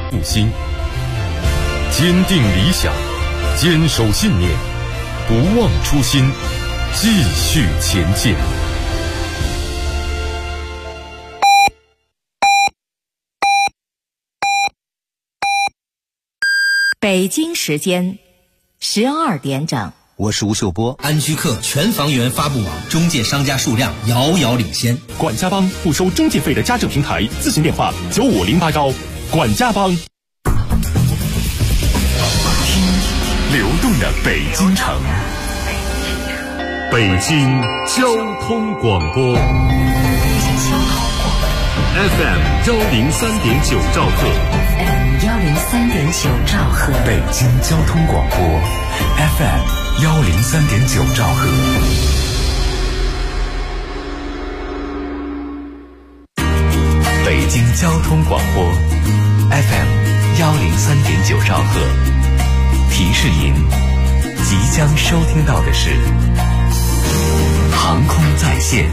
不兴。坚定理想，坚守信念，不忘初心，继续前进。 北京时间12点整。 我是吴秀波。 安居客全房源发布网中介商家数量遥遥领先。 管家帮不收中介费的家政平台，咨询电话95080。管家帮。听流动的北京城，北京交通广播 FM 103.9兆赫 103.9兆赫， 北京交通广播 FM 103.9兆赫。北京交通广播 FM 103.9兆赫。提示您，即将收听到的是航空在线。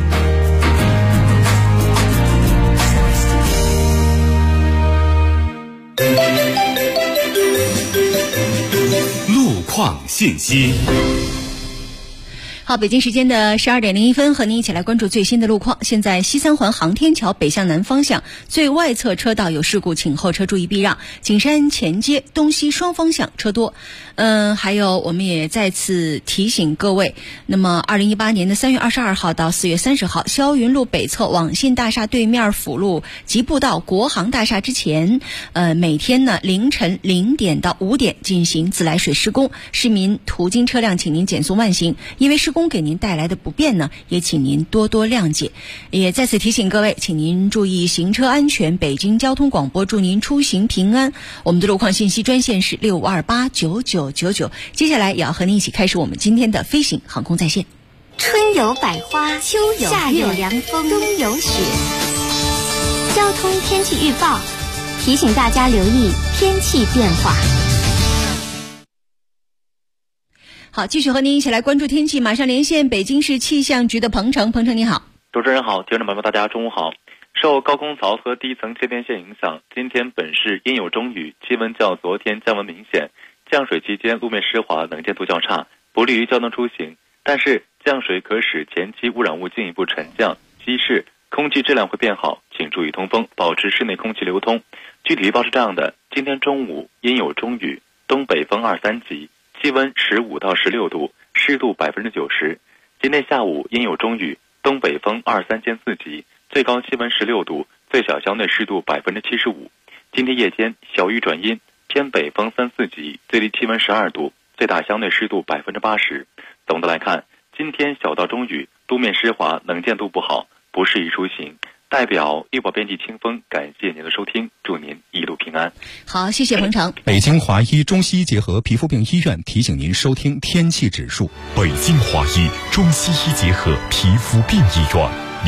路况信息。 好，北京时间的12点01分，和您一起来关注最新的路况。现在西三环航天桥北向南方向最外侧车道有事故，请后车注意避让。景山前街东西双方向车多。还有我们也再次提醒各位，那么2018年的3月22号到4月30号，霄云路北侧网信大厦对面辅路吉步道国航大厦之前，每天呢凌晨0点到5点进行自来水施工，市民途经车辆请您减速慢行，因为施工给您带来的不便呢，也请您多多谅解。也再次提醒各位，请您注意行车安全。北京交通广播祝您出行平安。我们的路况信息专线是65289999。接下来也要和您一起开始我们今天的飞行航空在线。 春有百花，秋有夏有凉风，冬有雪。交通天气预报提醒大家留意天气变化。 好，继续和您一起来关注天气，马上连线北京市气象局的彭程。彭程你好。 主持人好，听众朋友们大家中午好。受高空槽和低层气垫线影响，今天本市阴有中雨，气温较昨天降温明显。降水期间路面湿滑，能见度较差，不利于交通出行。但是降水可使前期污染物进一步沉降，稀释，空气质量会变好，请注意通风，保持室内空气流通。具体预报是这样的：今天中午阴有中雨，东北风2、3级，气温15到16度，湿度90%。今天下午阴有中雨，东北风2、3兼4级，最高气温16度，最小校内湿度75%。今天夜间小雨转阴，偏北风3、4级，最低气温12度，最大校内湿度80%。总的来看，今天小到中雨，路面湿滑，能见度不好，不适宜出行。代表预报编辑清风，感谢您的收听，祝您一路平安。 好，谢谢彭程。 北京华医中西医结合皮肤病医院提醒您收听天气指数。 北京华医中西医结合皮肤病医院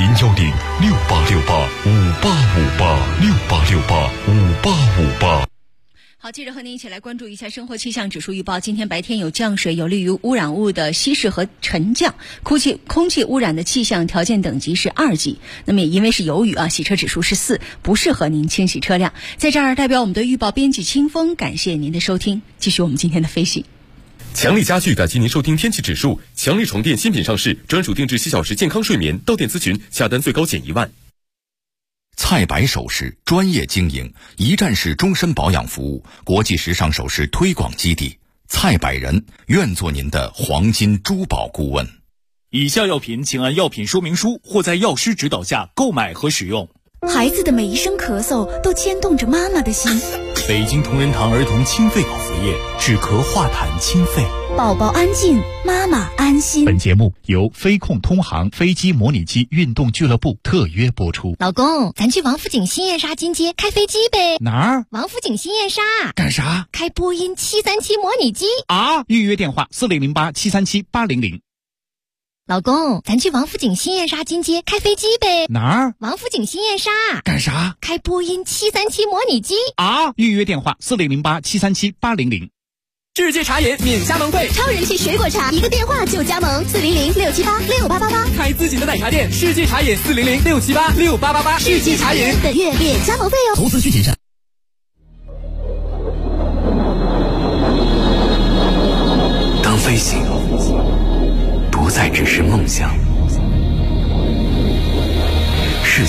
，0106868585868685858。 好，接着和您一起来关注一下生活气象指数预报。今天白天有降水，有利于污染物的稀释和沉降，空气污染的气象条件等级是2级。那么也因为是有雨洗车指数是4，不适合您清洗车辆。在这儿代表我们的预报编辑清风，感谢您的收听，继续我们今天的飞行。 强力家具感谢您收听天气指数。强力床垫新品上市，专属定制7小时健康睡眠，到店咨询，下单最高减1万。 蔡白首饰专业经营，一站式终身保养服务，国际时尚首饰推广基地。蔡百人愿做您的黄金珠宝顾问。 以下药品请按药品说明书或在药师指导下购买和使用。 孩子的每一声咳嗽都牵动着妈妈的心。 北京同仁堂儿童清肺口服液，止咳化痰清肺。 宝宝安静，妈妈安心。 本节目由飞控通航飞机模拟机运动俱乐部特约播出。 老公，咱去王府井新燕莎金街开飞机呗。 哪儿？ 王府井新燕莎。 干啥？ 开波音737模拟机啊！预约电话4008737800。 老公，咱去王府井新燕莎金街开飞机呗。 哪儿？ 王府井新燕莎。 干啥？ 开波音737模拟机啊！预约电话4008737800。 世界茶饮免加盟费， 超人气水果茶，一个电话就加盟，400-678-6888， 开自己的奶茶店。世界茶饮400-678-6888，世界茶饮本月免加盟费哦。 投资需谨慎。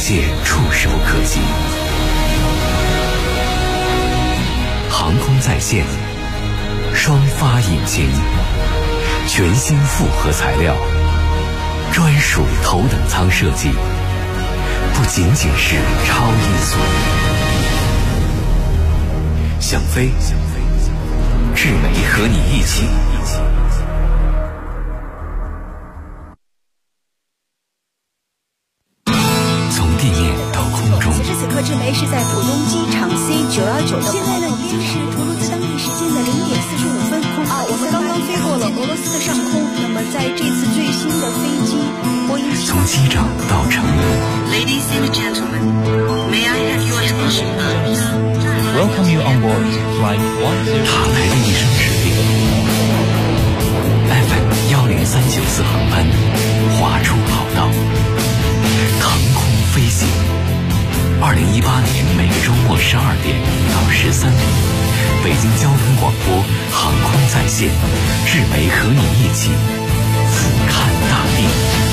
界触手可及。航空在线，双发引擎，全新复合材料，专属头等舱设计，不仅仅是超音速。想飞，智美和你一起。从地面到空中。 此时此刻，智梅是在浦东机场 C919的。现在呢，已经是图卢兹当地时间的0点45分。我们刚刚飞过了俄罗斯的上空。那么在这次最新的飞机波音7。 从机长到乘务。 Ladies and gentlemen, may I have your attention, please? Welcome you on board Flight 10. 塔台的一声指令 ，FM 10394航班划出跑道，腾空飞行。2018年每个周末12点到13点，北京交通广播航空在线，智梅和你一起俯瞰大地。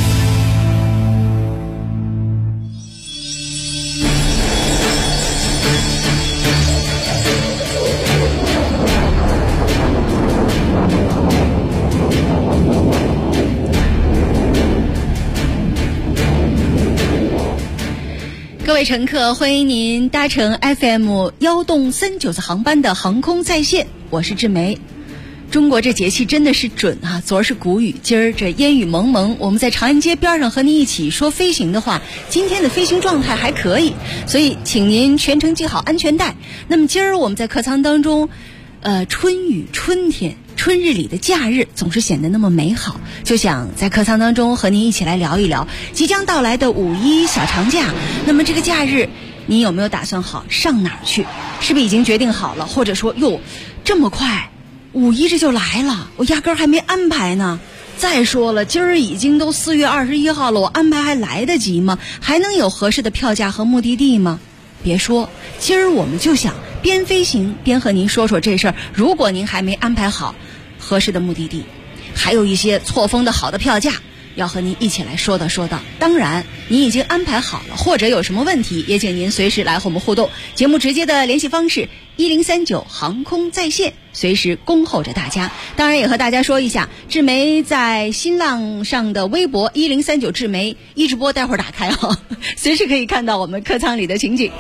各位乘客，欢迎您搭乘 FM 10394航班的航空在线，我是智梅。中国这节气真的是准啊！昨儿是谷雨，今儿这烟雨蒙蒙。我们在长安街边上和您一起说飞行的话，今天的飞行状态还可以，所以请您全程系好安全带。那么今儿我们在客舱当中，春雨、春天、春日里的假日总是显得那么美好，就想在客舱当中和您一起来聊一聊即将到来的5·1小长假。那么这个假日，您有没有打算好上哪儿去？是不是已经决定好了？或者说，哟，这么快，5·1这就来了，我压根儿还没安排呢。再说了，今儿已经都4月21号了，我安排还来得及吗？还能有合适的票价和目的地吗？别说，今儿我们就想边飞行边和您说说这事儿。如果您还没安排好合适的目的地，还有一些错峰的好的票价，要和您一起来说道说道。当然，您已经安排好了，或者有什么问题，也请您随时来和我们互动。节目直接的联系方式1039航空在线，随时恭候着大家。当然也和大家说一下，智梅在新浪上的微博1039智梅一直播，待会儿打开啊，随时可以看到我们客舱里的情景。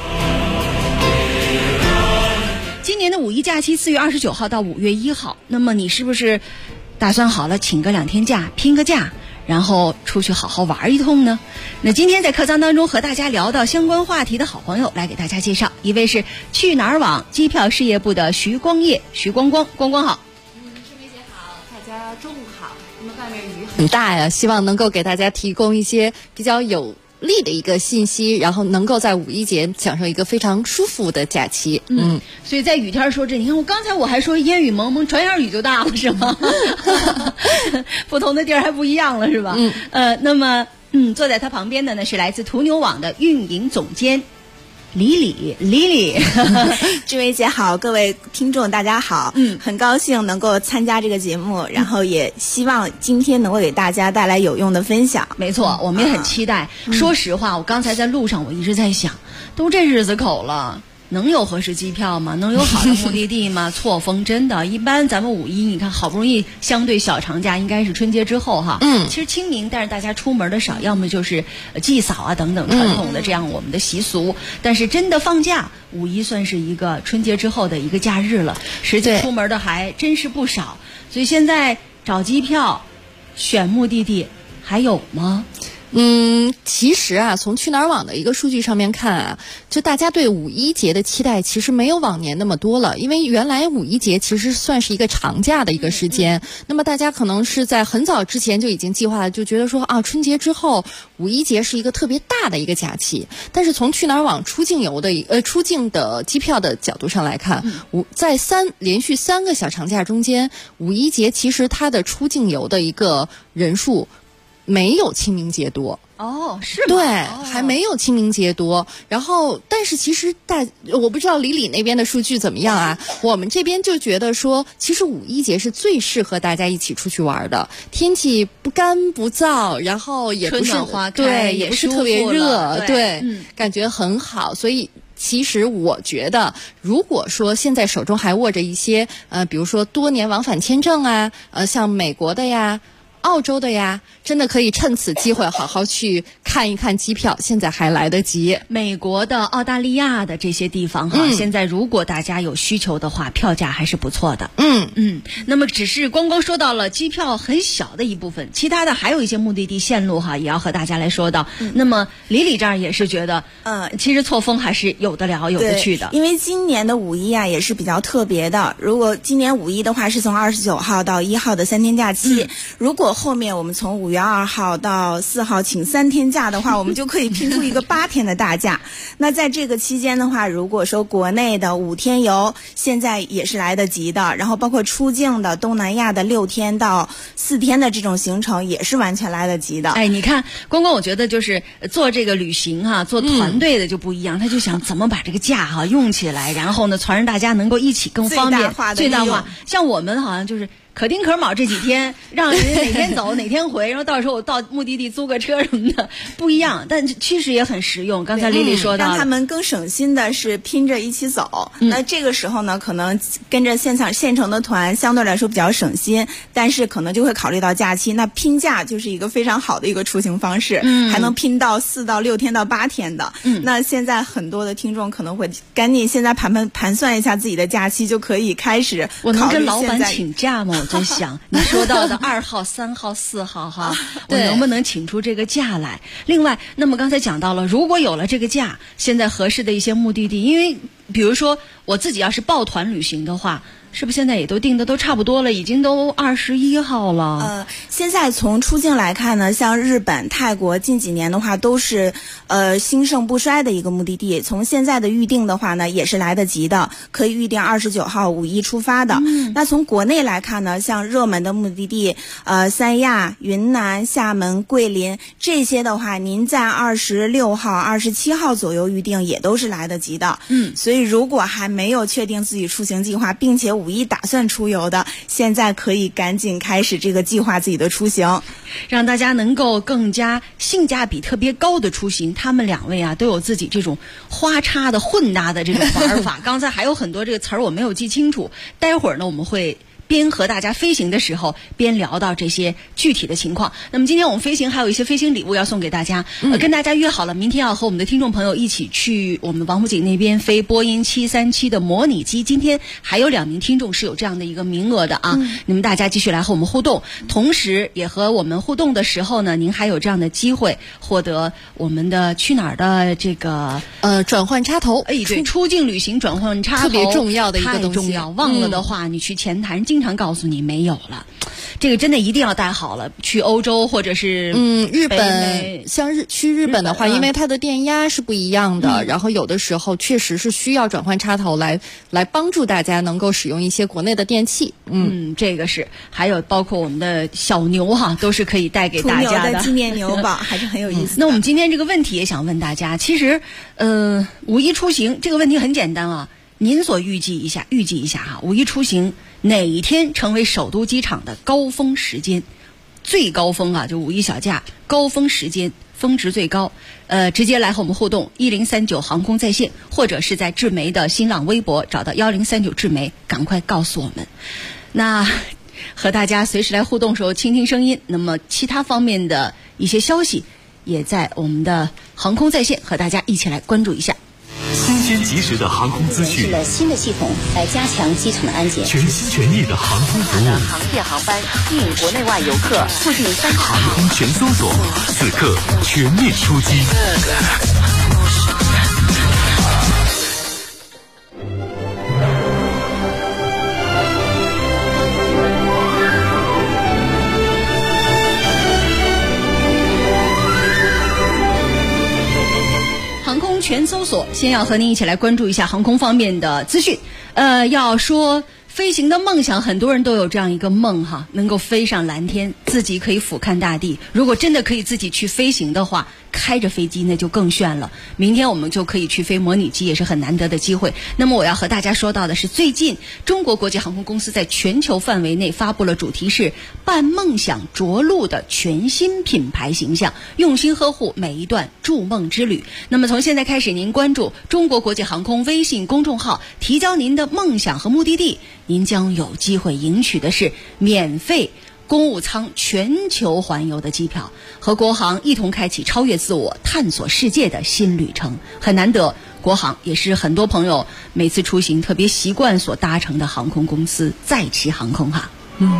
今年的5·1假期4月29号到5月1号，那么你是不是打算好了请个2天假，拼个假，然后出去好好玩一通呢？那今天在客舱当中和大家聊到相关话题的好朋友来给大家介绍，一位是去哪儿网机票事业部的徐光业，徐光光，光光好。 智梅姐好，大家中午好。那么外面雨很大呀，希望能够给大家提供一些比较有利的一个信息，然后能够在5·1节享受一个非常舒服的假期。 所以在雨天说这，你看我刚才我还说烟雨蒙蒙，转眼雨就大了，是吗？不同的地儿还不一样了，是吧？那么坐在他旁边的呢是来自途牛网的运营总监李李。 智梅姐好，各位听众大家好，很高兴能够参加这个节目，然后也希望今天能够给大家带来有用的分享。 没错，我们也很期待。说实话，我刚才在路上我一直在想，都这日子口了，能有合适机票吗？能有好的目的地吗？错峰真的，一般咱们5·1，你看好不容易相对小长假，应该是春节之后哈。其实清明，但是大家出门的少，要么就是祭扫啊等等传统的这样我们的习俗。但是真的放假，5·1算是一个春节之后的一个假日了，实际出门的还真是不少。所以现在找机票、选目的地还有吗？ 其实啊，从去哪儿网的一个数据上面看啊，就大家对5·1节的期待其实没有往年那么多了，因为原来5·1节其实算是一个长假的一个时间，那么大家可能是在很早之前就已经计划了，就觉得说啊，春节之后5·1节是一个特别大的一个假期。但是从去哪儿网出境的机票的角度上来看，在连续3个小长假中间，5·1节其实它的出境游的一个人数没有清明节多。 哦，是吗？ 对，还没有清明节多。然后，但是其实我不知道李那边的数据怎么样啊？我们这边就觉得说，其实五一节是最适合大家一起出去玩的，天气不干不燥，然后也不是对，也不是特别热，对，感觉很好。所以其实我觉得，如果说现在手中还握着一些比如说多年往返签证啊，像美国的呀、澳洲的呀，真的可以趁此机会好好去看一看机票，现在还来得及。 美国的、澳大利亚的这些地方哈，现在如果大家有需求的话，票价还是不错的。那么只是光说到了机票很小的一部分，其他的还有一些目的地线路哈，也要和大家来说到。那么李这儿也是觉得，其实错峰还是有的聊、有的去的。 因为今年的五一啊也是比较特别的。如果今年五一的话是从29号到1号的3天假期，如果后面我们从5月2号到4号请3天假的话，我们就可以拼出一个8天的大假。那在这个期间的话，如果说国内的5天游现在也是来得及的，然后包括出境的东南亚的6天到4天的这种行程也是完全来得及的。 哎，你看光我觉得就是做这个旅行哈，做团队的就不一样，他就想怎么把这个假哈用起来，然后呢传让大家能够一起更方便，最大化。像我们好像就是可丁可卯这几天，让人哪天走哪天回，然后到时候我到目的地租个车什么的，不一样，但其实也很实用。刚才丽说到， 让他们更省心的是拼着一起走。那这个时候呢，可能跟着现成的团相对来说比较省心，但是可能就会考虑到假期。那拼假就是一个非常好的一个出行方式，还能拼到4到6天到8天的。那现在很多的听众可能会赶紧现在盘算一下自己的假期，就可以开始考虑。 我能跟老板请假吗？我在想你说到的2号、3号、4号哈，我能不能请出这个假来？另外，那么刚才讲到了，如果有了这个假，现在合适的一些目的地，因为比如说我自己要是抱团旅行的话，是不是现在也都定的都差不多了，已经都21号了？ 现在从出境来看呢，像日本、泰国近几年的话都是兴盛不衰的一个目的地。从现在的预定的话呢，也是来得及的，可以预定29号5一出发的。那从国内来看呢，像热门的目的地，三亚、云南、厦门、桂林这些的话，您在26号、27号左右预定也都是来得及的。所以如果还没有确定自己出行计划，并且5一打算出游的，现在可以赶紧开始这个计划自己的出行， 让大家能够更加性价比特别高的出行。他们2位啊都有自己这种花叉的混搭的这种玩法。刚才还有很多这个词儿我没有记清楚，待会儿呢我们会边和大家飞行的时候边聊到这些具体的情况。那么今天我们飞行还有一些飞行礼物要送给大家，跟大家约好了明天要和我们的听众朋友一起去我们王府井那边飞波音737的模拟机。今天还有2名听众是有这样的一个名额的啊，你们大家继续来和我们互动，同时也和我们互动的时候呢，您还有这样的机会获得我们的去哪儿的这个转换插头。 对，出境旅行转换插头特别重要的一个东西， 太重要，忘了的话你去前台经常告诉你没有了，这个真的一定要带好了。去欧洲或者是日本，像去日本的话，因为它的电压是不一样的，然后有的时候确实是需要转换插头来帮助大家能够使用一些国内的电器。 这个是还有包括我们的小牛哈，都是可以带给大家的纪念牛宝，还是很有意思的。 那我们今天这个问题也想问大家，其实5一出行这个问题很简单啊，您所预计一下哈，5一出行哪一天成为首都机场的高峰时间？最高峰啊，就5一小假高峰时间，峰值最高。直接来和我们互动，1039航空在线，或者是在智媒的新浪微博找到1039智媒，赶快告诉我们。那和大家随时来互动时候倾听声音，那么其他方面的一些消息也在我们的航空在线和大家一起来关注一下。 新鲜及时的航空资讯， 研制了新的系统来加强机场的安检， 全心全意的航空服务， 航电航班吸引国内外游客，促进3 航空全搜索，此刻全面出击。 全搜索，先要和您一起来关注一下航空方面的资讯。要说飞行的梦想，很多人都有这样一个梦哈，能够飞上蓝天，自己可以俯瞰大地。如果真的可以自己去飞行的话，开着飞机那就更炫了。明天我们就可以去飞模拟机，也是很难得的机会。那么我要和大家说到的是，最近中国国际航空公司在全球范围内发布了主题是伴梦想着陆的全新品牌形象，用心呵护每一段筑梦之旅。那么从现在开始，您关注中国国际航空微信公众号，提交您的梦想和目的地，您将有机会赢取的是免费公务舱全球环游的机票，和国航一同开启超越自我、探索世界的新旅程。很难得，国航也是很多朋友每次出行特别习惯所搭乘的航空公司，在其航空哈。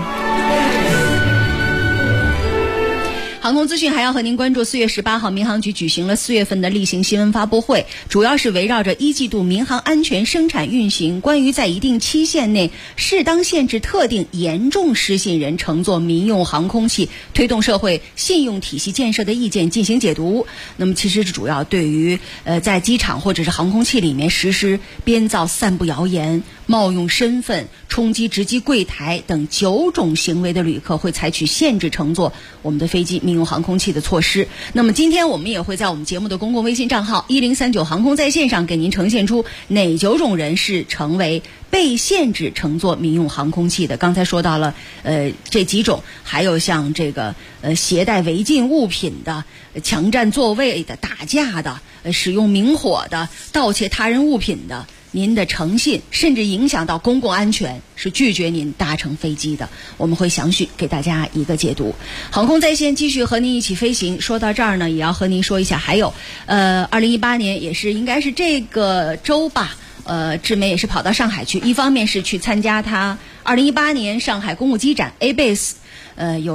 航空资讯还要和您关注，4月18号，民航局举行了4月份的例行新闻发布会，主要是围绕着一季度民航安全生产运行，关于在一定期限内适当限制特定严重失信人乘坐民用航空器，推动社会信用体系建设的意见进行解读。那么其实主要对于在机场或者是航空器里面实施编造、散布谣言、冒用身份、冲击值机柜台等9种行为的旅客，会采取限制乘坐我们的飞机、民用航空器的措施。那么今天我们也会在我们节目的公共微信账号1039航空在线上给您呈现出哪9种人是成为被限制乘坐民用航空器的。刚才说到了这几种，还有像这个携带违禁物品的、强占座位的、打架的、使用明火的、盗窃他人物品的，您的诚信甚至影响到公共安全，是拒绝您搭乘飞机的。我们会详细给大家一个解读。航空在线继续和您一起飞行。说到这儿呢，也要和您说一下，还有2018年也是应该是这个周吧，志梅也是跑到上海去，一方面是去参加他2018年上海公务机展 A-Base， 有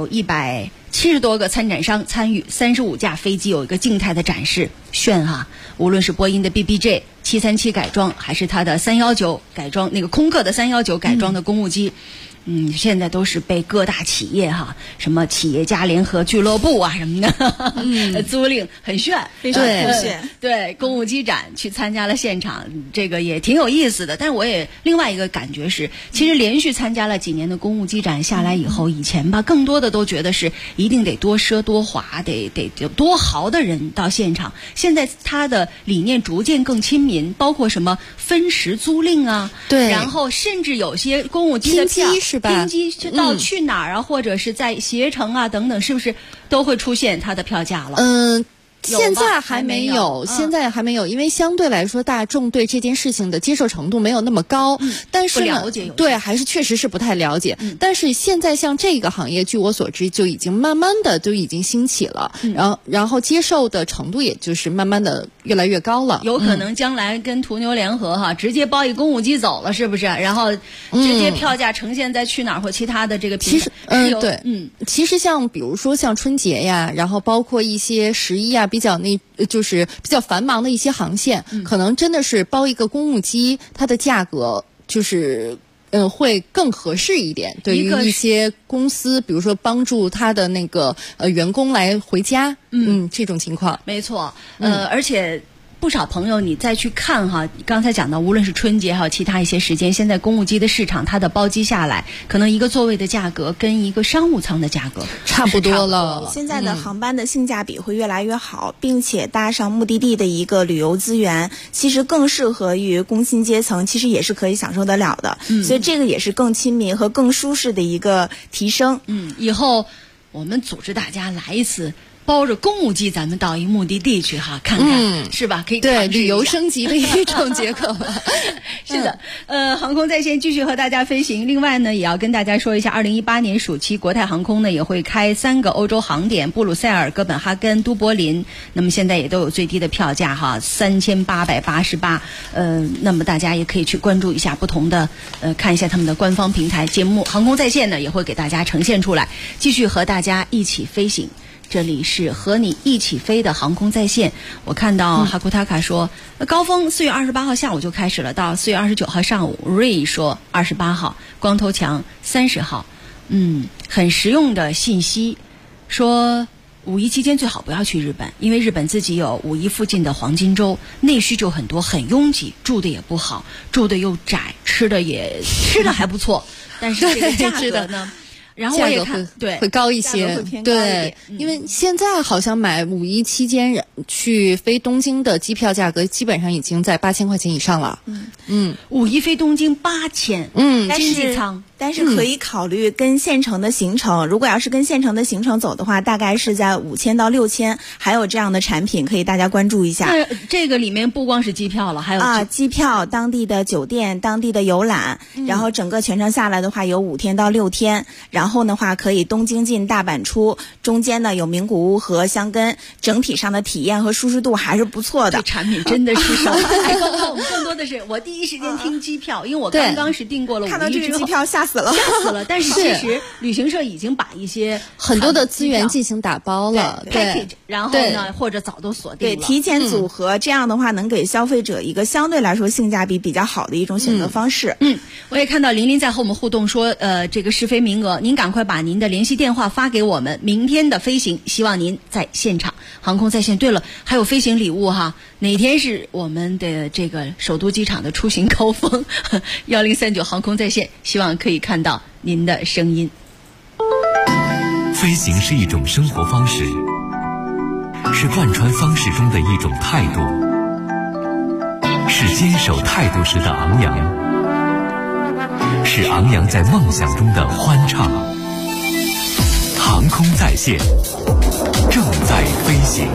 170多个参展商参与，35架飞机有一个静态的展示，炫哈！无论是波音的 BBJ 737改装，还是它的319改装，那个空客的319改装的公务机，现在都是被各大企业哈，什么企业家联合俱乐部啊什么的，租赁很炫，非常炫。对，公务机展去参加了现场，这个也挺有意思的。但是我也另外一个感觉是，其实连续参加了几年的公务机展下来以后，以前吧更多的都觉得是一定得多奢多华，得有多豪的人到现场。现在它的理念逐渐更亲民，包括什么分时租赁啊，对，然后甚至有些公务机的票拼机到去哪儿啊，或者是在携程啊等等，是不是都会出现它的票价了？ 现在还没有，现在还没有，因为相对来说大众对这件事情的接受程度没有那么高，但是呢，对，还是确实是不太了解。但是现在像这个行业，据我所知，就已经慢慢的就已经兴起了，然后接受的程度也就是慢慢的越来越高了。 有可能将来跟途牛联合哈，直接包一公务机走了，是不是？然后直接票价呈现在去哪儿或其他的这个平台。 其实像比如说像春节呀，然后包括一些11啊。就是比较繁忙的一些航线，可能真的是包一个公务机，它的价格就是会更合适一点。对于一些公司，比如说帮助他的那个员工来回家，这种情况。 没错，而且不少朋友你再去看哈，刚才讲到无论是春节还有其他一些时间，现在公务机的市场它的包机下来，可能一个座位的价格跟一个商务舱的价格差不多了。 现在的航班的性价比会越来越好，并且搭上目的地的一个旅游资源，其实更适合于工薪阶层，其实也是可以享受得了的。所以这个也是更亲民和更舒适的一个提升。 以后我们组织大家来一次包着公务机，咱们到一目的地去哈，看看，是吧？可以对旅游升级的一种结果。 是的，航空在线继续和大家飞行。另外呢，也要跟大家说一下，2018年暑期国泰航空呢也会开3个欧洲航点：布鲁塞尔、哥本哈根、都柏林。那么现在也都有最低的票价哈，3888。那么大家也可以去关注一下不同的，看一下他们的官方平台。节目航空在线呢也会给大家呈现出来，继续和大家一起飞行。这里是和你一起飞的航空在线。我看到哈库塔卡说，高峰4月28号下午就开始了，到4月29号上午。瑞说28号，光头强30号。很实用的信息，说五一期间最好不要去日本，因为日本自己有五一附近的黄金周，内需就很多，很拥挤，住的也不好，住的又窄，吃的还不错，但是这个价格呢？然后我也看，对， 会高一些，对，因为现在好像买五一期间去飞东京的机票价格基本上已经在8000块钱以上了。 五一飞东京8000，经济舱。 但是可以考虑跟县城的行程，如果要是跟县城的行程走的话，大概是在5000到6000，还有这样的产品可以大家关注一下。 那这个里面不光是机票了，还有机票、当地的酒店、当地的游览，然后整个全程下来的话有5天到6天，然后的话可以东京进大阪出，中间呢有名古屋和箱根，整体上的体验和舒适度还是不错的。 这产品真的是少。刚刚我们更多的是我第一时间听机票，因为我刚刚是订过了5一之后， 看到这个机票吓死了。 但是其实旅行社已经把一些很多的资源进行打包了， 对，然后呢或者早都锁定了， 对，提前组合，这样的话能给消费者一个相对来说性价比比较好的一种选择方式。 我也看到琳琳在和我们互动说，这个试飞名额，您赶快把您的联系电话发给我们，明天的飞行希望您在现场，航空在线。对了，还有飞行礼物哈，哪天是我们的这个首都机场的出行高峰，1039航空在线，希望可以看到您的声音。 飞行是一种生活方式，是贯穿方式中的一种态度，是坚守态度时的昂扬，是昂扬在梦想中的欢畅。航空在线，正在飞行。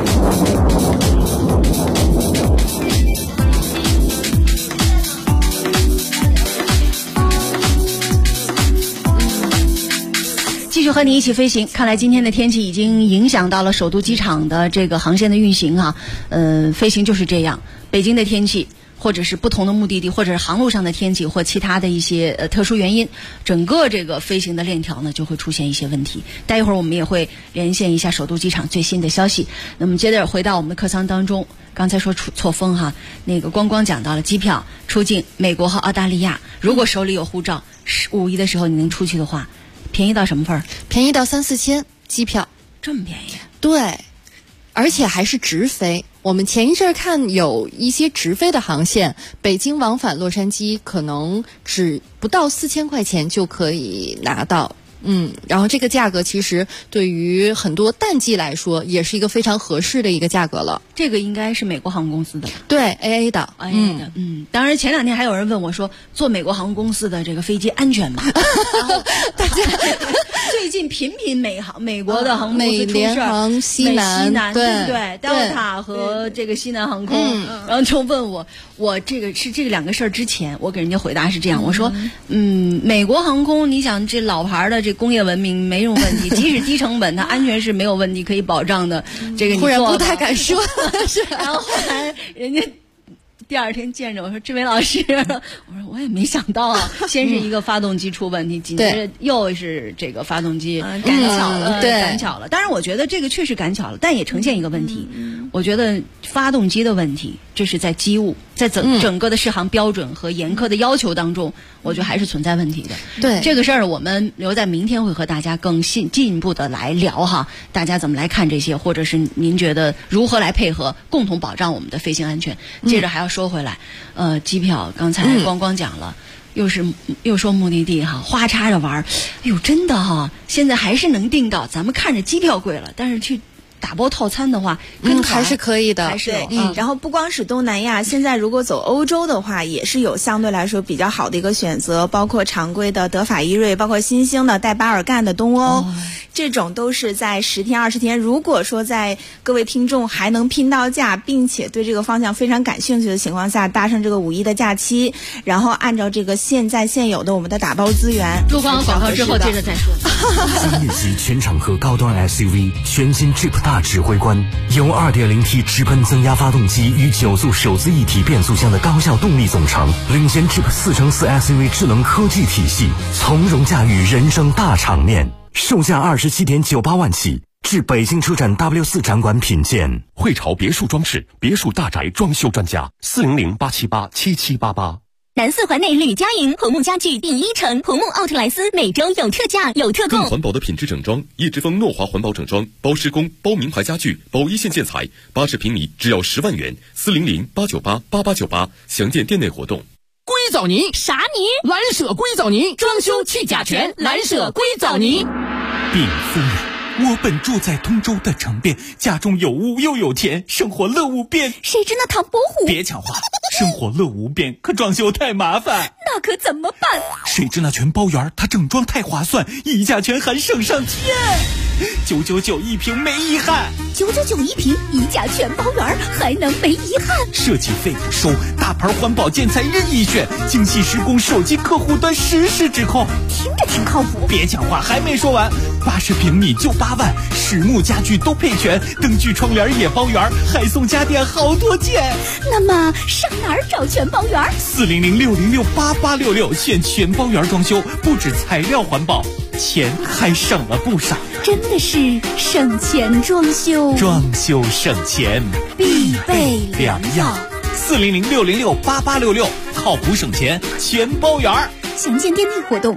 继续和你一起飞行，看来今天的天气已经影响到了首都机场的这个航线的运行哈。飞行就是这样，北京的天气，或者是不同的目的地，或者是航路上的天气，或其他的一些特殊原因，整个这个飞行的链条呢就会出现一些问题。待一会儿我们也会连线一下首都机场最新的消息。那么接着回到我们的客舱当中，刚才说错峰哈，那个光讲到了机票出境美国和澳大利亚，如果手里有护照，5一的时候你能出去的话，便宜到什么份儿？ 便宜到3、4千机票， 这么便宜？ 对，而且还是直飞。我们前一阵看有一些直飞的航线，北京往返洛杉矶可能只不到4000块钱就可以拿到。然后这个价格其实对于很多淡季来说也是一个非常合适的一个价格了。 这个应该是美国航空公司的， 对 AA 的。 当然前2天还有人问我说，坐美国航空公司的这个飞机安全吗？然后大家最近频美国的航空公司出事， 美联航、西南， 对不对 ？Delta 和这个西南航空，然后就问我这个是这2个事儿之前，我给人家回答是这样，我说，美国航空，你想这老牌的这工业文明没什么问题，即使低成本，它安全是没有问题，可以保障的。这个你忽然不太敢说， 然后后来人家第2天见着我说：“志伟老师，我说我也没想到啊，先是一个发动机出问题，紧接着又是这个发动机赶巧了。当然，我觉得这个确实赶巧了，但也呈现一个问题。我觉得发动机的问题，这是在机务，在整个的适航标准和严苛的要求当中，我觉得还是存在问题的。 对这个事儿，我们留在明天会和大家更进一步的来聊哈，大家怎么来看这些，或者是您觉得如何来配合，共同保障我们的飞行安全。接着还要说回来，机票刚才光讲了。又说目的地哈，花插着玩，哎呦，真的哈，现在还是能订到。咱们看着机票贵了，但是去打包套餐的话， 还是可以的， 还是然后不光是东南亚，现在如果走欧洲的话，也是有相对来说比较好的一个选择，包括常规的德法意瑞，包括新兴的带巴尔干的东欧，这种都是在10天20天。如果说在各位听众还能拼到价，并且对这个方向非常感兴趣的情况下，搭上这个5一的假期，然后按照这个现有的我们的打包资源， 录光广告之后接着再说。 3日起全场合高端 SUV 全新 Jeep 大指挥官，由 2.0T 直喷增压发动机与9速手自一体变速箱的高效动力总成，领先 Jeep 4×4 SUV 智能科技体系，从容驾驭人生大场面。售价27.98万起，至北京车展 W4 展馆品鉴。 汇潮别墅装饰别墅大宅装修专家，400-878-7788。 南四环内吕家营红木家具第一城，红木奥特莱斯每周有特价有特供。 更环保的品质整装，叶之峰诺华环保整装，包施工、包名牌家具、包一线建材，80平米只要10万元，400-898-8898，详见店内活动。 硅藻泥啥泥？ 蓝舍硅藻泥，装修去甲醛，蓝舍硅藻泥。 禀夫人，我本住在通州的城边，家中有屋又有田，生活乐无边。 谁知那唐伯虎？ 别抢话，生活乐无边，可装修太麻烦。 那可怎么办？ 谁知那全包园，它整装太划算，溢价权还省上天，999一平没遗憾。 999一平，溢价全包园，还能没遗憾？ 设计费不收，大牌环保建材任意选，精细施工，手机客户端实时指控， 听着挺靠谱。 别讲话，还没说完，80平米就8万，实木家具都配全，灯具窗帘也包圆，还送家电好多件。 那么上哪儿找全包园 ？400-606-8866，现全包园装修，不止材料环保，钱还省了不少。 真的是省钱装修， 装修省钱必备良药。 400-606-8866，靠谱省钱全包园。 详见店内活动。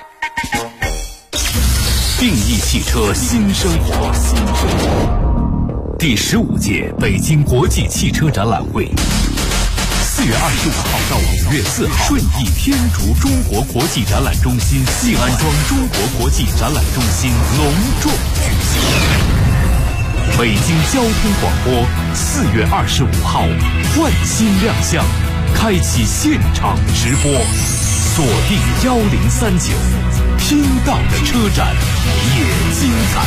定义汽车新生活，第15届北京国际汽车展览会，4月25号到5月4号，顺义天竺中国国际展览中心西安庄中国国际展览中心隆重举行。北京交通广播4月25号换新亮相，开启现场直播，锁定1039，听到的车展也精彩。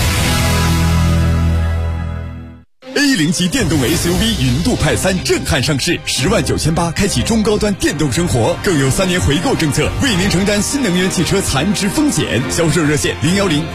A0级电动 SUV 云度派3震撼上市，10.98万开启中高端电动生活，更有3年回购政策，为您承担新能源汽车残值风险。销售热线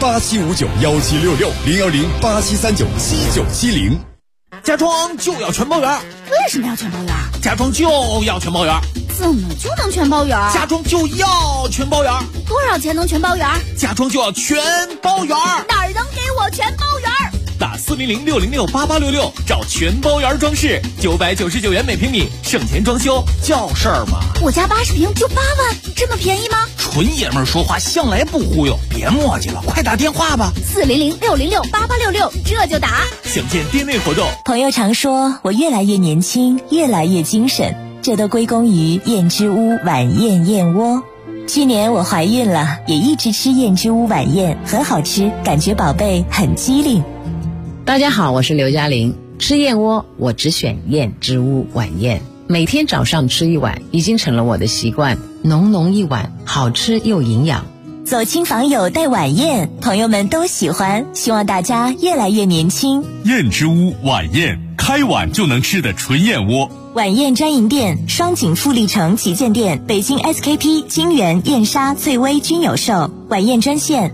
010-8759-1766，010-8739-7970。 家装就要全包圆。 为什么要全包圆？ 家装就要全包圆。 怎么就能全包圆？ 家装就要全包圆。 多少钱能全包圆？ 家装就要全包圆。 哪儿能给我全包圆？ 打400-606-8866，找全包圆装饰，999元每平米，省钱装修叫事儿吗？ 我家80平就8万，这么便宜吗？ 纯爷们儿说话向来不忽悠，别磨叽了，快打电话吧。 400-606-8866，这就打。 详见店内活动。 朋友常说我越来越年轻，越来越精神，这都归功于燕之屋晚宴燕窝。去年我怀孕了，也一直吃燕之屋晚宴，很好吃，感觉宝贝很机灵。 大家好，我是刘嘉玲。吃燕窝我只选燕之屋晚宴，每天早上吃一碗，已经成了我的习惯。浓浓一碗，好吃又营养。 走亲访友带晚宴，朋友们都喜欢，希望大家越来越年轻。 燕之屋晚宴，开碗就能吃的纯燕窝。 晚宴专营店：双井富力城旗舰店、北京 SKP、金源、燕莎、翠微均有售。晚宴专线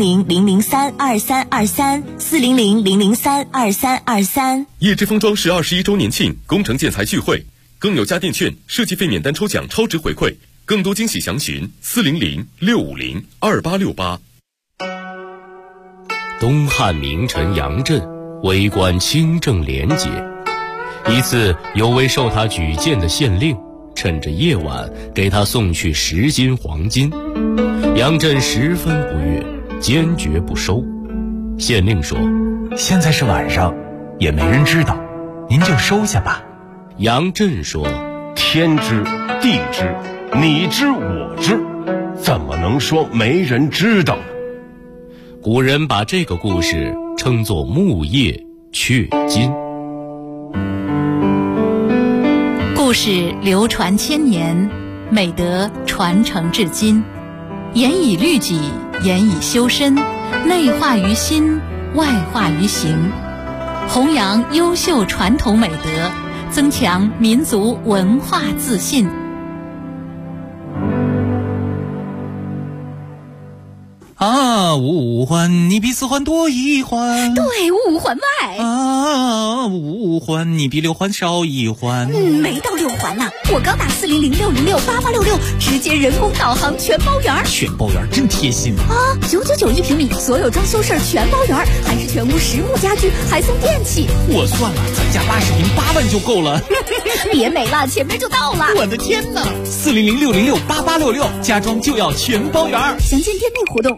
400-003-2323，400-003-2323。 叶之峰装饰21周年庆工程建材聚会，更有家电券、设计费免单抽奖超值回馈，更多惊喜详询400-650-2868。 东汉名臣杨震为官清正廉洁，一次有位受他举荐的县令趁着夜晚给他送去10斤黄金，杨震十分不悦，坚决不收。县令说： 现在是晚上，也没人知道，您就收下吧。 杨震说： 天知地知，你知我知，怎么能说没人知道呢？ 古人把这个故事称作木叶雀金。 故事流传千年，美德传承至今，严以律己，严以修身，内化于心，外化于行，弘扬优秀传统美德，增强民族文化自信。 啊，五环你比四环多一环。 对，五环外。 啊，五环你比六环少一环。 没到六环呢，我刚打400-606-8866，直接人工导航全包圆。 全包圆真贴心啊！999一平米，所有装修事儿全包圆，还是全屋实木家具，还送电器。 我算了，咱家80平8万就够了。 别美了，前面就到了。 我的天哪！400-606-8866，家装就要全包圆。 详见店内活动。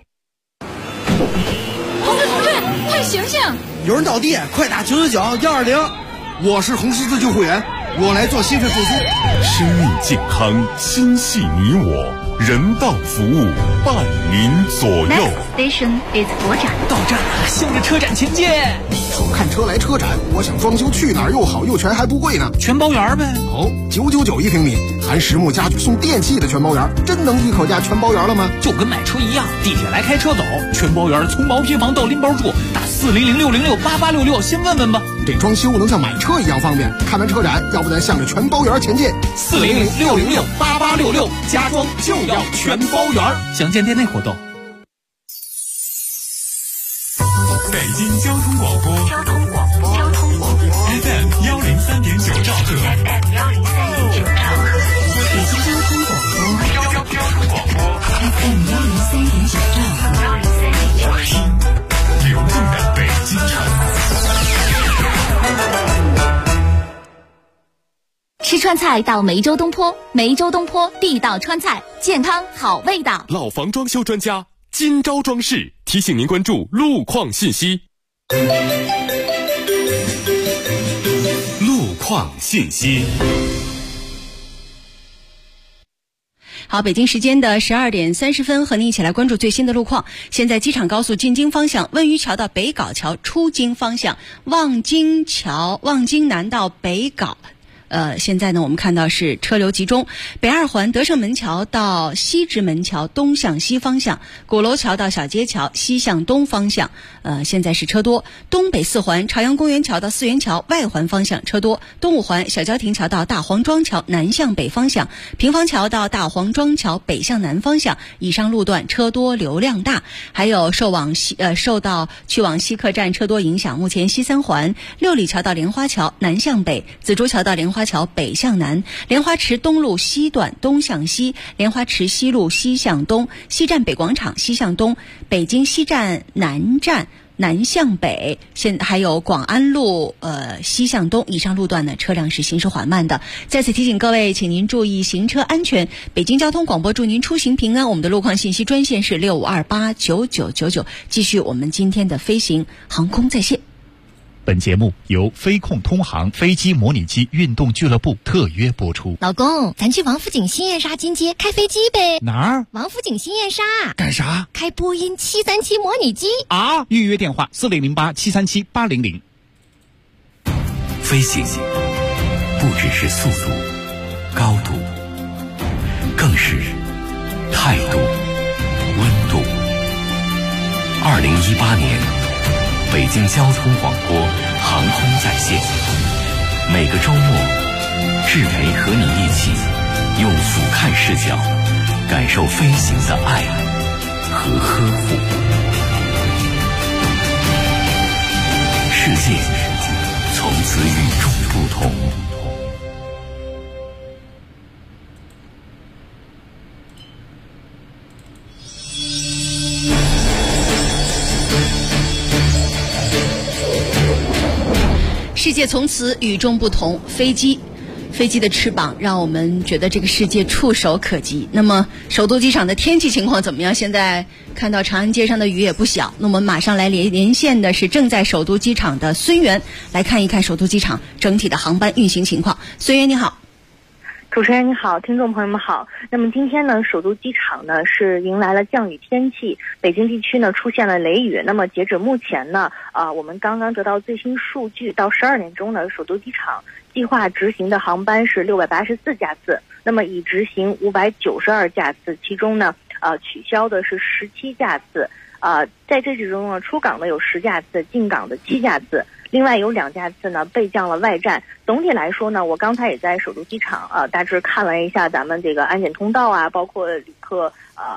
同志，快醒醒！ 有人倒地，快打999-120。我是红十字救护员，我来做心肺复苏。 生命健康，心系你我，人道服务伴您左右。 Next station is 佛展。 到站了，向着车展前进。 手看车来车展，我想装修去哪儿又好又全还不贵呢？ 全包圆呗。 好，999一平米，含实木家具送电器的全包圆，真能一口价全包圆了吗？ 就跟买车一样，地铁来开车走，全包圆，从毛坯房到拎包住，打400-606-8866，先问问吧。 这装修能像买车一样方便，看完车展，要不咱向着全包圆前进。 400-606-8866，家装就要全包圆。详见店内活动。 北京交通广播，FM 103.9兆赫， 北京交通广播，FM 103.9兆赫， 流动的北京城。 吃川菜到梅州东坡，梅州东坡地道川菜，健康好味道。 老房装修专家金招装饰提醒您关注路况信息。 路况信息。 好，北京时间的12点30分，和您一起来关注最新的路况。现在机场高速进京方向，温榆桥到北碏桥出京方向，望京南到北碏。现在呢，我们看到是车流集中。北二环德胜门桥到西直门桥东向西方向，鼓楼桥到小街桥西向东方向，现在是车多。东北四环朝阳公园桥到四元桥外环方向车多。东五环小交亭桥到大黄庄桥南向北方向，平房桥到大黄庄桥北向南方向，以上路段车多流量大。还有受到去往西客站车多影响，目前西三环六里桥到莲花桥南向北，紫竹桥到莲花桥北向南，莲花池东路西段东向西，莲花池西路西向东，西站北广场西向东，北京西站南站南向北，还有广安路西向东，以上路段呢车辆是行驶缓慢的。再次提醒各位，请您注意行车安全。北京交通广播祝您出行平安。我们的路况信息专线是65289999。继续我们今天的飞行航空在线。 本节目由飞控通航飞机模拟机运动俱乐部特约播出。 老公，咱去王府井新燕莎金街开飞机呗？ 哪儿？ 王府井新燕莎。 干啥？ 开波音737模拟机啊！预约电话4008-737-800。 飞行不只是速度、高度，更是态度、温度。2018年。北京交通广播航空在线，每个周末，志培和你一起用俯瞰视角感受飞行的爱和呵护。世界从此与众不同。 世界从此与众不同。飞机的翅膀让我们觉得这个世界触手可及。那么首都机场的天气情况怎么样？现在看到长安街上的雨也不小。那我们马上来连线的是正在首都机场的孙源，来看一看首都机场整体的航班运行情况。孙源你好。 主持人你好，听众朋友们好。那么今天呢，首都机场呢是迎来了降雨天气，北京地区呢出现了雷雨。那么截止目前呢，我们刚刚得到最新数据，到12点钟呢，首都机场计划执行的航班是684架次，那么已执行592架次，其中呢，取消的是17架次。在这之中呢，出港的有10架次，进港的7架次。另外有2架次呢备降了外站。总体来说呢，我刚才也在首都机场大致看了一下咱们这个安检通道啊，包括旅客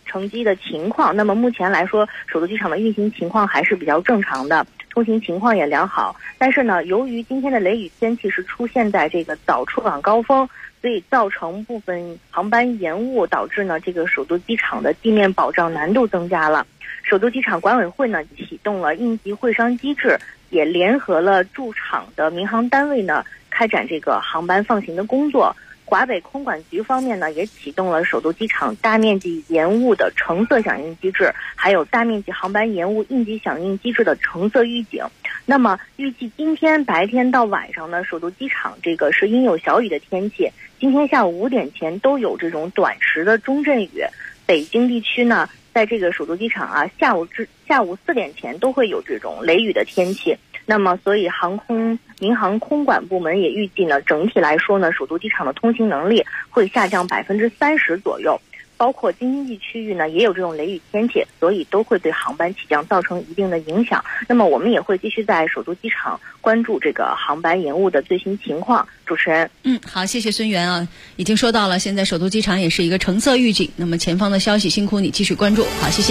乘机的情况。那么目前来说，首都机场的运行情况还是比较正常的，通行情况也良好。但是呢，由于今天的雷雨天气是出现在这个早出港高峰，所以造成部分航班延误，导致呢这个首都机场的地面保障难度增加了。首都机场管委会呢启动了应急会商机制，也联合了驻场的民航单位呢开展这个航班放行的工作。华北空管局方面呢也启动了首都机场大面积延误的橙色响应机制，还有大面积航班延误应急响应机制的橙色预警。那么预计今天白天到晚上呢，首都机场这个是阴有小雨的天气，今天下午5点前都有这种短时的中阵雨。北京地区呢，在这个首都机场啊，下午4点前都会有这种雷雨的天气。那么，所以民航空管部门也预计呢，整体来说呢，首都机场的通行能力会下降30%左右。包括京津冀区域呢，也有这种雷雨天气，所以都会对航班起降造成一定的影响。那么我们也会继续在首都机场关注这个航班延误的最新情况。主持人， 好，谢谢孙源啊，已经说到了，现在首都机场也是一个橙色预警。那么前方的消息，辛苦你继续关注。好，谢谢。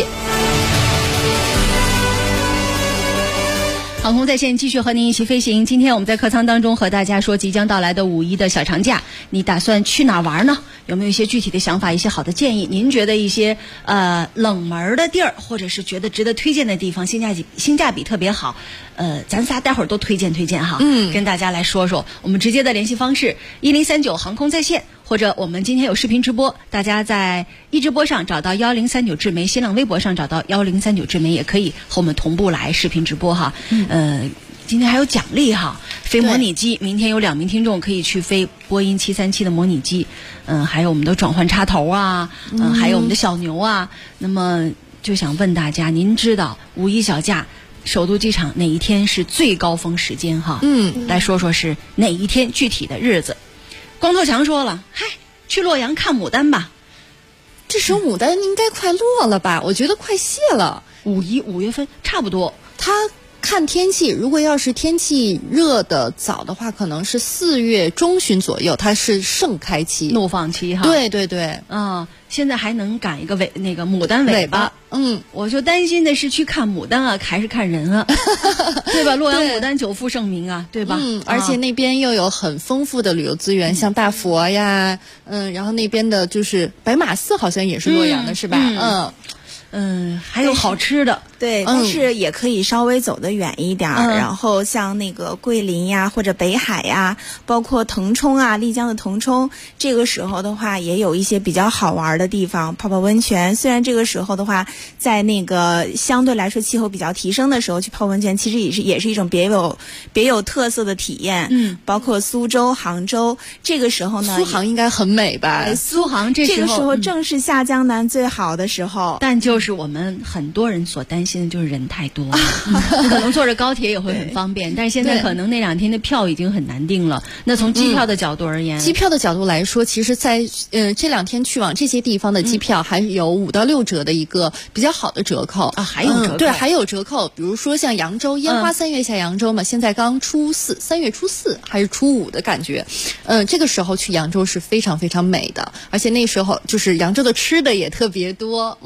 航空在线继续和您一起飞行。今天我们在客舱当中和大家说即将到来的5·1的小长假，你打算去哪儿玩呢？有没有一些具体的想法，一些好的建议？您觉得一些冷门的地儿，或者是觉得值得推荐的地方，性价比特别好，咱仨待会儿都推荐哈，跟大家来说说。我们直接的联系方式1039航空在线，或者我们今天有视频直播，大家在一直播上找到1039智媒，新浪微博上找到1039智媒，也可以和我们同步来视频直播哈。今天还有奖励哈，飞模拟机，明天有2名听众可以去飞波音737的模拟机，还有我们的转换插头啊，还有我们的小牛啊。那么就想问大家，您知道5·1小假首都机场哪一天是最高峰时间哈？来说说是哪一天具体的日子。光头强说了，去洛阳看牡丹吧。 这时候牡丹应该快落了吧？我觉得快谢了。 5月份差不多。 它看天气，如果要是天气热的早的话，可能是4月中旬左右，它是盛开期、 怒放期哈。 对对对， 现在还能赶一个牡丹尾巴。我就担心的是去看牡丹啊，还是看人啊，对吧？洛阳牡丹久负盛名啊，对吧？ 而且那边又有很丰富的旅游资源，像大佛呀，然后那边的就是白马寺，好像也是洛阳的，是吧？ 还有好吃的。 对，但是也可以稍微走得远一点，然后像那个桂林呀，或者北海呀，包括腾冲啊，丽江的腾冲，这个时候的话也有一些比较好玩的地方，泡泡温泉。虽然这个时候的话，在那个相对来说气候比较提升的时候去泡温泉，其实也是一种别有特色的体验。包括苏州、杭州，这个时候呢， 苏杭应该很美吧？ 苏杭这个时候正是下江南最好的时候， 但就是我们很多人所担心的就是人太多了，可能坐着高铁也会很方便，但是现在可能那2天的票已经很难订了。那从机票的角度而言， 机票的角度来说，其实在这2天去往这些地方的机票还有5到6折的一个比较好的折扣啊，还有折扣， 对，还有折扣。比如说像扬州，烟花3月下扬州嘛，现在刚3月初4还是初5的感觉，这个时候去扬州是非常非常美的，而且那时候就是扬州的吃的也特别多，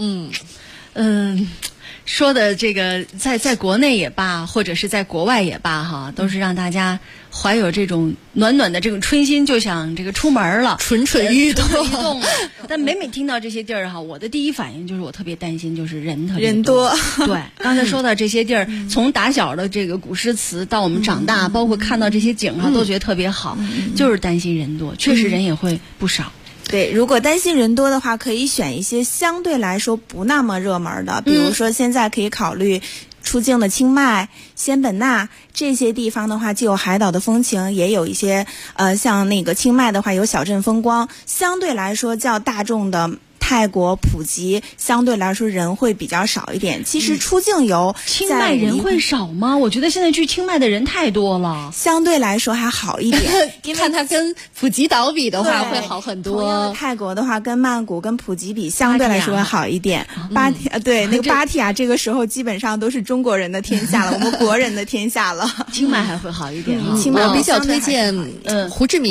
说的这个在国内也罢，或者是在国外也罢哈，都是让大家怀有这种暖暖的这种春心，就想这个出门了， 蠢蠢欲动。 但每听到这些地儿哈，我的第一反应就是我特别担心，就是人特别人多。 对，刚才说到这些地儿，从打小的这个古诗词到我们长大，包括看到这些景哈，都觉得特别好，就是担心人多，确实人也会不少。 对，如果担心人多的话，可以选一些相对来说不那么热门的，比如说现在可以考虑出境的清迈、仙本那这些地方的话，既有海岛的风情，也有一些像那个清迈的话有小镇风光，相对来说较大众的泰国普吉相对来说人会比较少一点。其实出境游清迈人会少吗？我觉得现在去清迈的人太多了， 相对来说还好一点。 因为看它跟普吉岛比的话会好很多。 泰国的话跟曼谷跟普吉比相对来说会好一点。芭提雅对那个芭提雅这个时候基本上都是中国人的天下了，我们国人的天下了。 清迈还会好一点。 清迈我比较推荐胡志明。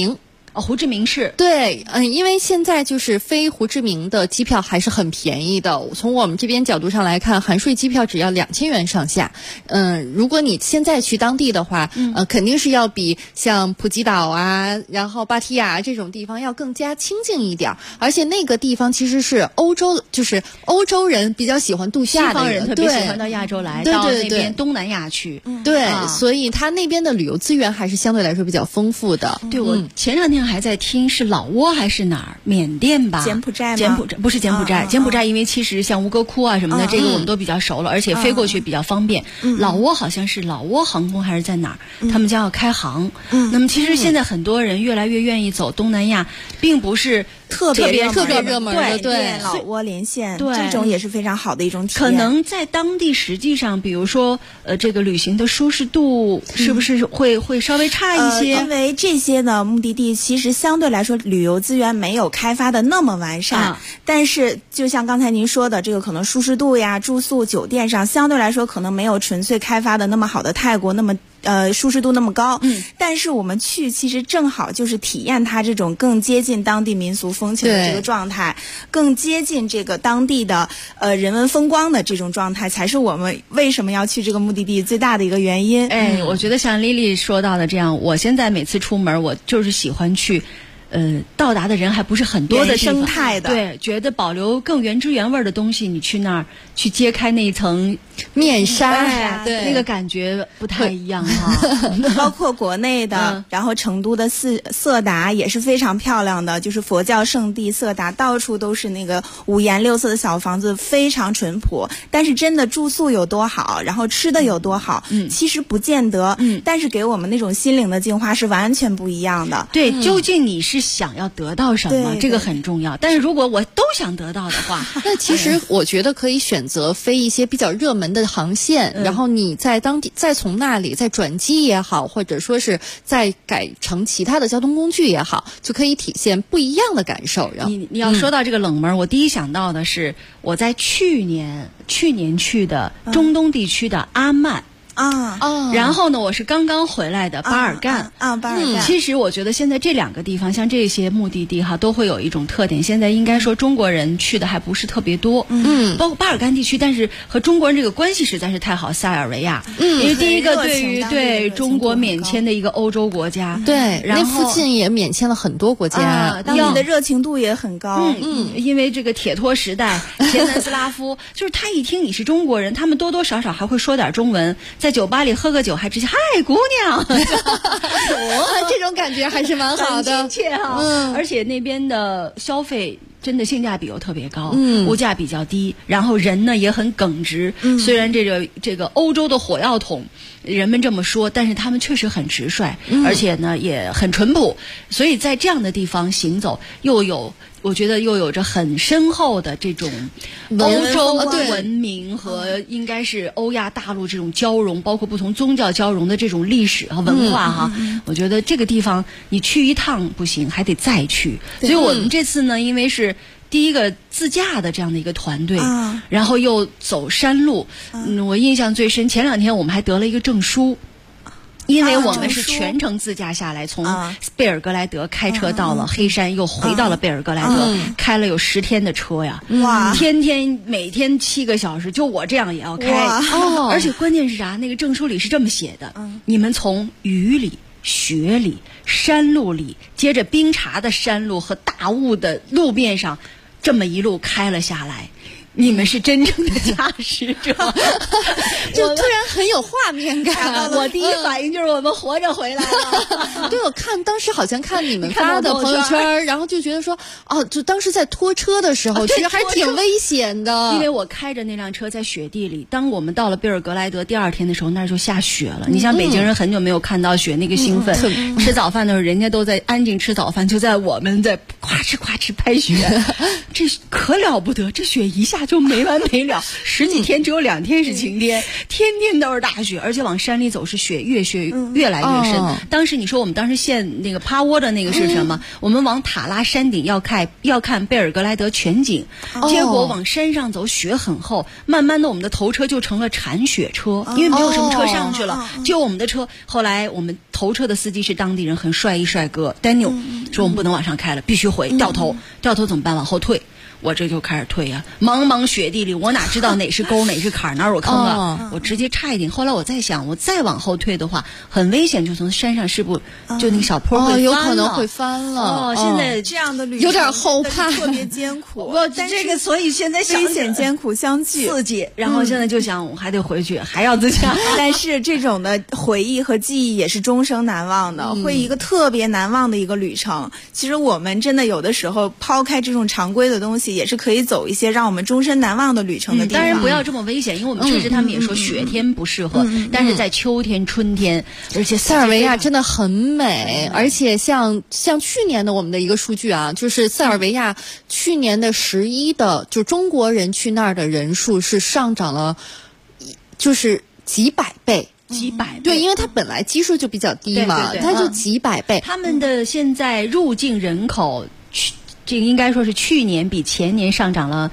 胡志明市对，因为现在就是飞胡志明的机票还是很便宜的。从我们这边角度上来看，含税机票只要2000元上下。如果你现在去当地的话，肯定是要比像普吉岛啊，然后芭提雅这种地方要更加清静一点。而且那个地方其实是就是欧洲人比较喜欢度假的， 西方人特别喜欢到亚洲来，到那边东南亚去。 对，所以它那边的旅游资源还是相对来说比较丰富的。 对，我前2天还在听是老挝还是哪儿，缅甸吧？ 柬埔寨吗？ 不是柬埔寨，柬埔寨因为其实像吴哥窟啊什么的，这个我们都比较熟了，而且飞过去比较方便。老挝好像是老挝航空还是在哪儿，他们将要开航。那么其实现在很多人越来越愿意走东南亚，并不是特别热门的，对， 老挝连线，这种也是非常好的一种体验。 可能在当地实际上，比如说这个旅行的舒适度是不是会稍微差一些？ 因为这些呢目的地其实相对来说旅游资源没有开发的那么完善，但是就像刚才您说的，这个可能舒适度呀、住宿、酒店上相对来说可能没有纯粹开发的那么好的泰国那么舒适度那么高。但是我们去其实正好就是体验它这种更接近当地民俗风情的这个状态，更接近这个当地的人文风光的这种状态，才是我们为什么要去这个目的地最大的一个原因。 我觉得像丽丽说到的这样，我现在每次出门我就是喜欢去到达的人还不是很多的地方， 生态的， 对，觉得保留更原汁原味的东西，你去那儿去揭开那一层面纱， 对，那个感觉不太一样哈。 包括国内的，然后成都的色达也是非常漂亮的，就是佛教圣地色达，到处都是那个五颜六色的小房子，非常淳朴。但是真的住宿有多好，然后吃的有多好，其实不见得。但是给我们那种心灵的净化是完全不一样的。 对，究竟你是想要得到什么，这个很重要。但是如果我都想得到的话， 那其实我觉得可以选择飞一些比较热门的航线，然后你在当地再从那里再转机也好，或者说是再改成其他的交通工具也好，就可以体现不一样的感受。然后你要说到这个冷门，我第一想到的是我在去年去的中东地区的阿曼。然后呢，我是刚刚回来的巴尔干。 巴尔干。 其实我觉得现在这2个地方，像这些目的地哈，都会有一种特点。现在应该说中国人去的还不是特别多。包括巴尔干地区，但是和中国人这个关系实在是太好。塞尔维亚，因为第一个对中国免签的一个欧洲国家， 对， 然后那附近也免签了很多国家， 当地的热情度也很高。 因为这个铁托时代，前南斯拉夫，就是他一听你是中国人，他们多多少少还会说点中文。在酒吧里喝个酒还直接嗨姑娘， 这种感觉还是蛮好的， 很亲切哈。而且那边的消费真的性价比又特别高，物价比较低，然后人呢也很耿直。虽然这个欧洲的火药桶人们这么说，但是他们确实很直率，而且呢也很淳朴。所以在这样的地方行走，我觉得又有着很深厚的这种欧洲文明和应该是欧亚大陆这种交融，包括不同宗教交融的这种历史和文化哈。我觉得这个地方你去一趟不行，还得再去。所以我们这次呢，因为是第一个自驾的这样的一个团队，然后又走山路，我印象最深。前2天我们还得了一个证书。因为我们是全程自驾下来，从贝尔格莱德开车到了黑山，又回到了贝尔格莱德，开了有10天的车呀！哇，每天7个小时，就我这样也要开。而且关键是啥？那个证书里是这么写的：你们从雨里、雪里、山路里，接着冰碴的山路和大雾的路面上，这么一路开了下来。你们是真正的驾驶者， 就突然很有画面感。 我第一反应就是我们活着回来了。 对，我当时好像看你们发的朋友圈，然后就觉得说，就当时在拖车的时候，其实还挺危险的。 因为我开着那辆车在雪地里，当我们到了贝尔格莱德第2天的时候，那就下雪了。你像北京人很久没有看到雪，那个兴奋。吃早饭的时候，人家都在安静吃早饭，就在我们在咵哧咵哧拍雪，这可了不得，这雪一下下就没完没了，10几天只有2天是晴天，天天都是大雪，而且往山里走是雪越来越深。当时你说我们当时现那个趴窝的那个是什么？我们往塔拉山顶要看贝尔格莱德全景，结果往山上走雪很厚，慢慢的我们的头车就成了铲雪车，因为没有什么车上去了，就我们的车。后来我们头车的司机是当地人，很帅哥 Daniel， 说我们不能往上开了，必须回，掉头怎么办？往后退。我这就开始退啊，茫茫雪地里，我哪知道哪是沟哪是坎哪有坑啊？我直接差一点。后来我在想，我再往后退的话很危险，就从山上是不就那个小坡会翻了， 有可能会翻了。 现在这样的旅程有点后怕， 特别艰苦。 我这个所以现在危险艰苦相聚， 刺激。然后现在就想，我还得回去，还要自驾。 但是这种的回忆和记忆也是终生难忘的，会一个特别难忘的一个旅程。其实我们真的有的时候抛开这种常规的东西，也是可以走一些让我们终身难忘的旅程的地方。 当然不要这么危险，因为我们确实他们也说雪天不适合，但是在秋天、春天，而且塞尔维亚真的很美，而且像去年的我们的一个数据啊，就是塞尔维亚去年的11的就中国人去那儿的人数是上涨了，就是几百倍。对，因为它本来基数就比较低嘛，它就几百倍。 他们的现在入境人口，这个应该说是去年比前年上涨了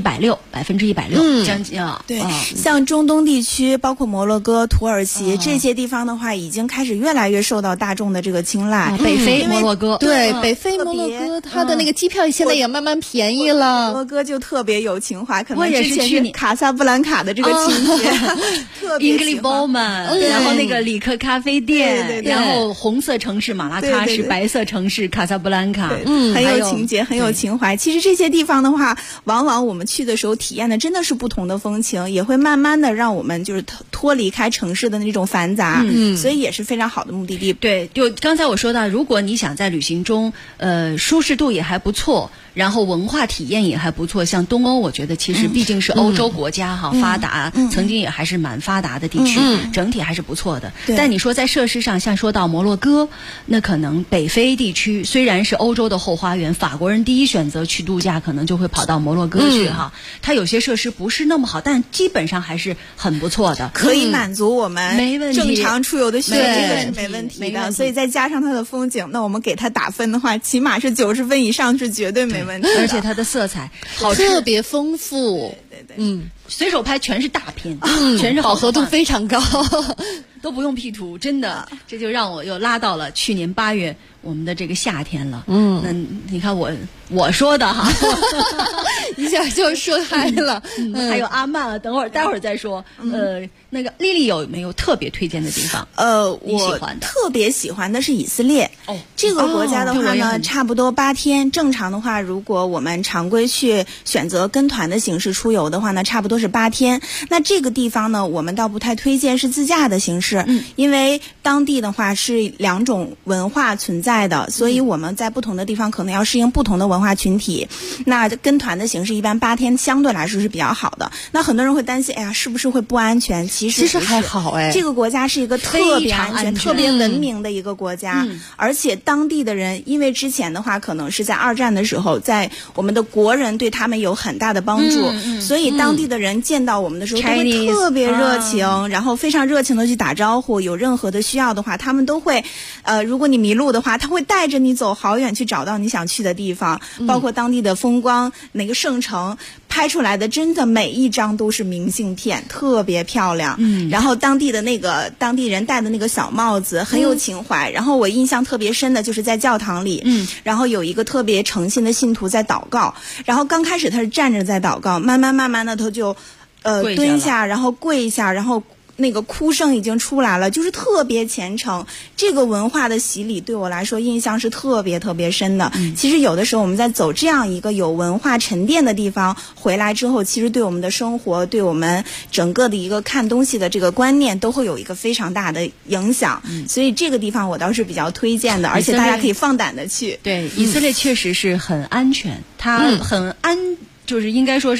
160%，将近啊。 对，像中东地区，包括摩洛哥、土耳其这些地方的话，已经开始越来越受到大众的这个青睐。 北非摩洛哥， 对，北非摩洛哥，它的那个机票现在也慢慢便宜了。 摩洛哥就特别有情怀，可能我也是去卡萨布兰卡的这个情节，特别喜欢。然后那个里克咖啡店，然后红色城市马拉喀什，白色城市卡萨布兰卡， 很有情节，很有情怀。其实这些地方的话，往往我们去的时候体验的真的是不同的风情，也会慢慢的让我们就是脱离开城市的那种繁杂，所以也是非常好的目的地。 对，就刚才我说到，如果你想在旅行中，舒适度也还不错，然后文化体验也还不错，像东欧，我觉得其实毕竟是欧洲国家发达，曾经也还是蛮发达的地区，整体还是不错的。但你说在设施上，像说到摩洛哥，那可能北非地区虽然是欧洲的后花园，法国人第一选择去度假，可能就会跑到摩洛哥去它有些设施不是那么好，但基本上还是很不错的， 可以满足我们正常出游的需求，这个是没问题的。所以再加上它的风景，那我们给它打分的话，起码是90分以上是绝对没问题的。 而且它的色彩好吃， 特别丰富。 对， 随手拍全是大片，全是饱和度非常高， 都不用 P 图，真的，这就让我又拉到了去年8月我们的这个夏天了。那你看我说的一下就说开了。 还有阿曼啊，待会儿再说。那个丽丽有没有特别推荐的地方？ 我特别喜欢的是以色列。这个国家的话呢，差不多8天。正常的话，如果我们常规去选择跟团的形式出游的话呢，差不多是8天。那这个地方呢，我们倒不太推荐是自驾的形式，因为当地的话是2种文化存在的，所以我们在不同的地方可能要适应不同的文化群体。那跟团的形式一般8天相对来说是比较好的。那很多人会担心，哎呀，是不是会不安全？其实还好哎， 这个国家是一个特别安全、特别文明的一个国家，而且当地的人，因为之前的话可能是在2战的时候，在我们的国人对他们有很大的帮助，所以当地的人见到我们的时候都会特别热情，然后非常热情的去打招呼。有任何的需要的话，他们都会，如果你迷路的话，他会带着你走好远去找到你想去的地方，包括当地的风光，哪个圣城。拍出来的真的每一张都是明信片，特别漂亮。然后当地人戴的那个小帽子很有情怀。然后我印象特别深的就是在教堂里，然后有一个特别诚信的信徒在祷告。然后刚开始他是站着在祷告，慢慢的他就蹲下，然后跪下，然后那个哭声已经出来了，就是特别虔诚。这个文化的洗礼对我来说印象是特别特别深的。其实有的时候我们在走这样一个有文化沉淀的地方回来之后，其实对我们的生活，对我们整个的一个看东西的这个观念都会有一个非常大的影响。所以这个地方我倒是比较推荐的，而且大家可以放胆的去。 对，以色列确实是很安全，它很就是应该说是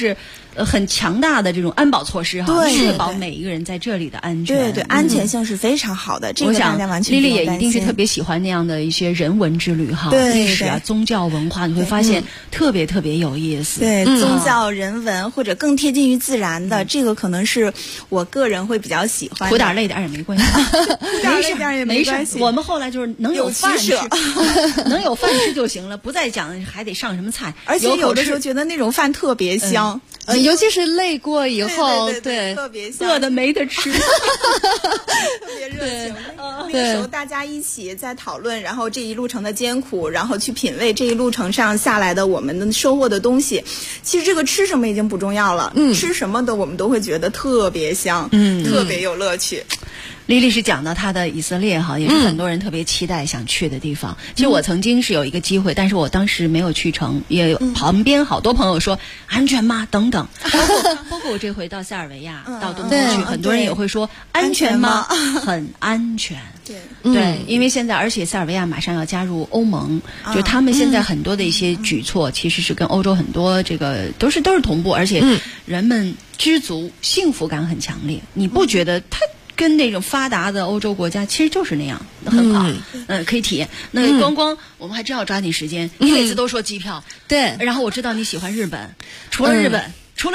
很强大的这种安保措施哈， 对， 确保每一个人在这里的安全。 对对，安全性是非常好的，这个大家完全不用担心。 丽丽也一定是特别喜欢那样的一些人文之旅哈，历史啊、宗教文化，你会发现特别特别有意思。 对，宗教、人文或者更贴近于自然的，这个可能是我个人会比较喜欢的。 苦点累点也没关系， 苦点累点也没关系。 我们后来就是能有饭吃，能有饭吃就行了，不再讲还得上什么菜。 而且有的时候觉得那种饭特别香， 尤其是累过以后， 对，特别香， 饿的没得吃，特别热情。那个时候大家一起在讨论，然后这一路程的艰苦，然后去品味这一路程上下来的我们的收获的东西。其实这个吃什么已经不重要了，吃什么的我们都会觉得特别香，特别有乐趣。 丽丽是讲到她的以色列哈，也是很多人特别期待想去的地方。其实我曾经是有一个机会，但是我当时没有去成，也旁边好多朋友说安全吗？等等，包括我这回到塞尔维亚、到东欧去，很多人也会说安全吗？很安全。对，因为现在而且塞尔维亚马上要加入欧盟，就他们现在很多的一些举措其实是跟欧洲很多这个都是同步，而且人们知足、幸福感很强烈。你不觉得他？跟那种发达的欧洲国家其实就是那样，很好，可以体验。那光我们还真要抓紧时间。你每次都说机票， 对， 然后我知道你喜欢日本，除了日本，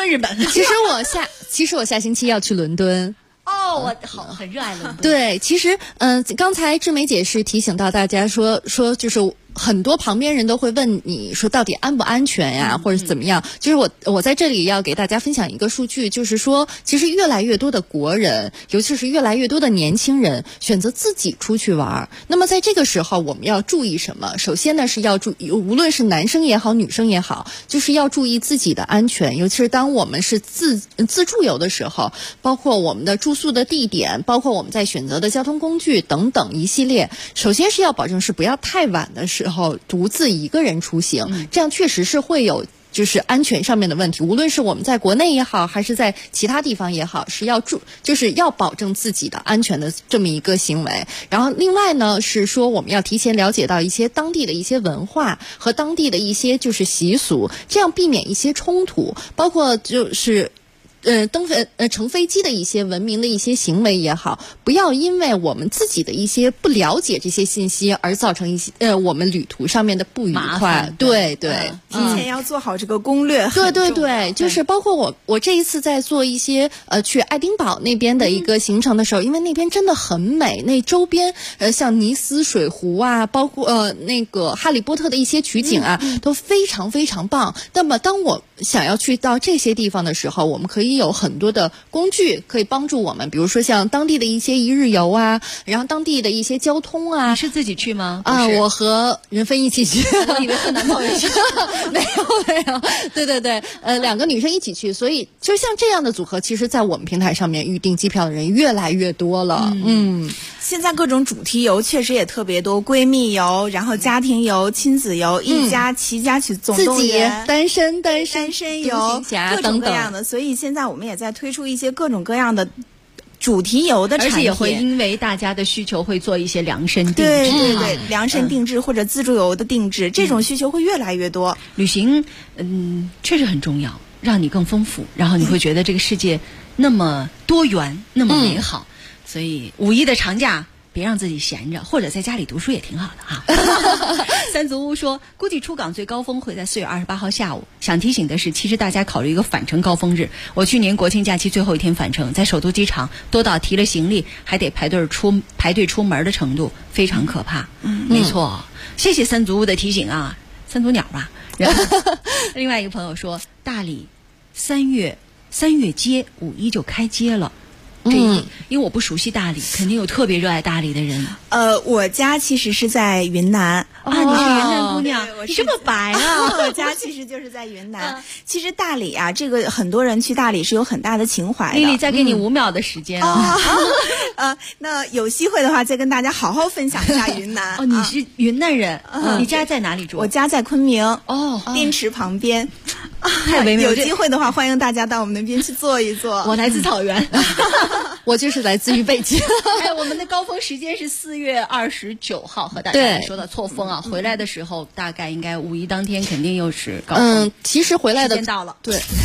其实我下星期要去伦敦。 哦，我很热爱伦敦。 对，其实刚才志梅姐是提醒到大家说就是很多旁边人都会问你说到底安不安全呀，或者怎么样。就是我在这里要给大家分享一个数据，就是说其实越来越多的国人，尤其是越来越多的年轻人选择自己出去玩。那么在这个时候我们要注意什么？首先呢是要注意，无论是男生也好女生也好，就是要注意自己的安全，尤其是当我们是自助游的时候，包括我们的住宿的地点，包括我们在选择的交通工具等等一系列。首先是要保证是不要太晚的时候独自一个人出行，这样确实是会有就是安全上面的问题，无论是我们在国内也好，还是在其他地方也好，就是要保证自己的安全的这么一个行为。然后另外呢是说我们要提前了解到一些当地的一些文化和当地的一些就是习俗，这样避免一些冲突，包括就是乘飞机的一些文明的一些行为也好，不要因为我们自己的一些不了解这些信息而造成一些我们旅途上面的不愉快。对， 提前要做好这个攻略。 对，就是包括我这一次在做一些去爱丁堡那边的一个行程的时候，因为那边真的很美，那周边像尼斯水湖啊，包括那个哈利波特的一些取景啊，都非常非常棒。那么当我想要去到这些地方的时候，我们可以有很多的工具可以帮助我们，比如说像当地的一些一日游啊，然后当地的一些交通啊。 你是自己去吗？ 我和任芬一起去。 我以为和男朋友去。 没有。对，两个女生一起去，所以就像这样的组合，其实在我们平台上面预订机票的人越来越多了。 现在各种主题游确实也特别多，闺蜜游，然后家庭游、亲子游、一家齐家去总动员， 单身游，各种各样的。所以现在我们也在推出一些各种各样的主题游的产品， 而且也会因为大家的需求会做一些量身定制。 对，量身定制或者自助游的定制，这种需求会越来越多。 旅行确实很重要，让你更丰富，然后你会觉得这个世界那么多元，那么美好。所以五一的长假别让自己闲着，或者在家里读书也挺好的哈。三足屋说，估计出港最高峰会在4月28号下午。想提醒的是，其实大家考虑一个返程高峰日。我去年国庆假期最后一天返程，在首都机场多到提了行李还得排队出门的程度，非常可怕。没错，谢谢三足屋的提醒啊，三足鸟吧。然后另外一个朋友说，大理三月街5·1就开街了。因为我不熟悉大理，肯定有特别热爱大理的人。 我家其实是在云南你是云南姑娘，你这么白啊！ 我家其实就是在云南。其实大理啊，这个很多人去大理是有很大的情怀的。 丽丽，再给你5秒的时间那有机会的话，再跟大家好好分享一下云南。 你是云南人，你家在哪里住？ 我家在昆明，滇池旁边。 太唯美了！ 有机会的话，欢迎大家到我们那边去坐一坐。 我来自草原。 我就是来自于北京。 我们的高峰时间是4月29号，和大家说到错峰啊。回来的时候大概应该5·1当天肯定又是高峰。 其实回来的时间到了。 对。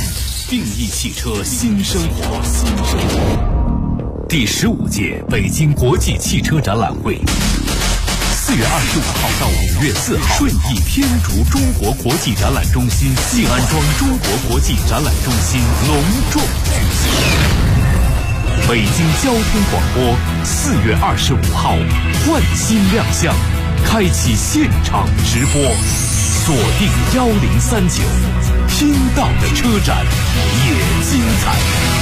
定义汽车新生活。第15届北京国际汽车展览会，4月25号到5月4号，顺义天竺中国国际展览中心、静安庄中国国际展览中心隆重举行。北京交通广播4月25号换新亮相，开启现场直播，锁定1039，听到的车展也精彩。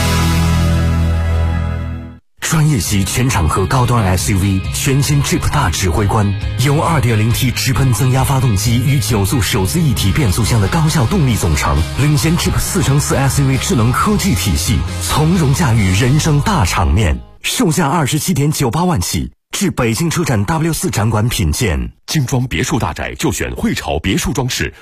专业级全场合高端 SUV 全新 Jeep 大指挥官，由 2.0T 直喷增压发动机与9速手自一体变速箱的高效动力总成，领衔 Jeep 4×4 SUV 智能科技体系，从容驾驭人生大场面，售价27.98万起，至北京车展 W4 展馆品鉴。 精装别墅大宅就选汇潮别墅装饰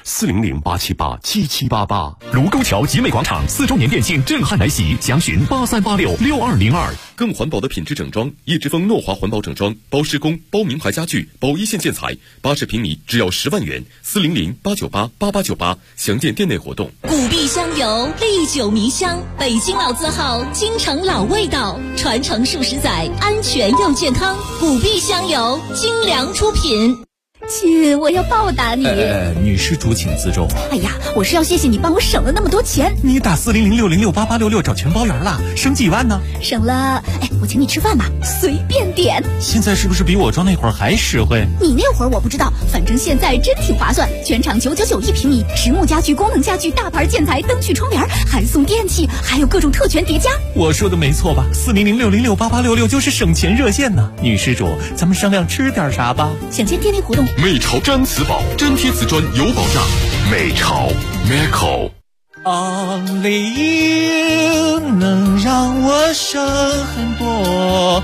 ，400-878-7788。 卢沟桥集美广场4周年店庆震撼来袭，详询83866202。 更环保的品质整装，叶之峰诺华环保整装，包施工、包名牌家具、包一线建材，80平米只要10万元，400-898-8898，详见店内活动。 古碧香油，历久弥香，北京老字号，京城老味道，传承数十载，安全又健康。古碧香油，精良出品。 亲，我要报答你。 女施主请自重。 哎呀，我是要谢谢你帮我省了那么多钱。 你打400-606-8866找全包圆了，省几万呢？ 省了，我请你吃饭吧，随便点。 现在是不是比我装那会儿还实惠？ 你那会儿我不知道，反正现在真挺划算。全场999一平米，实木家具、功能家具、大牌建材、灯具、窗帘，还送电器，还有各种特权叠加。 我说的没错吧？400-606-8866就是省钱热线呢。女施主，咱们商量吃点啥吧？ 想见店内活动。 美潮粘瓷宝，粘贴瓷砖有保障。美潮 Meco。 Only you 能让我省很多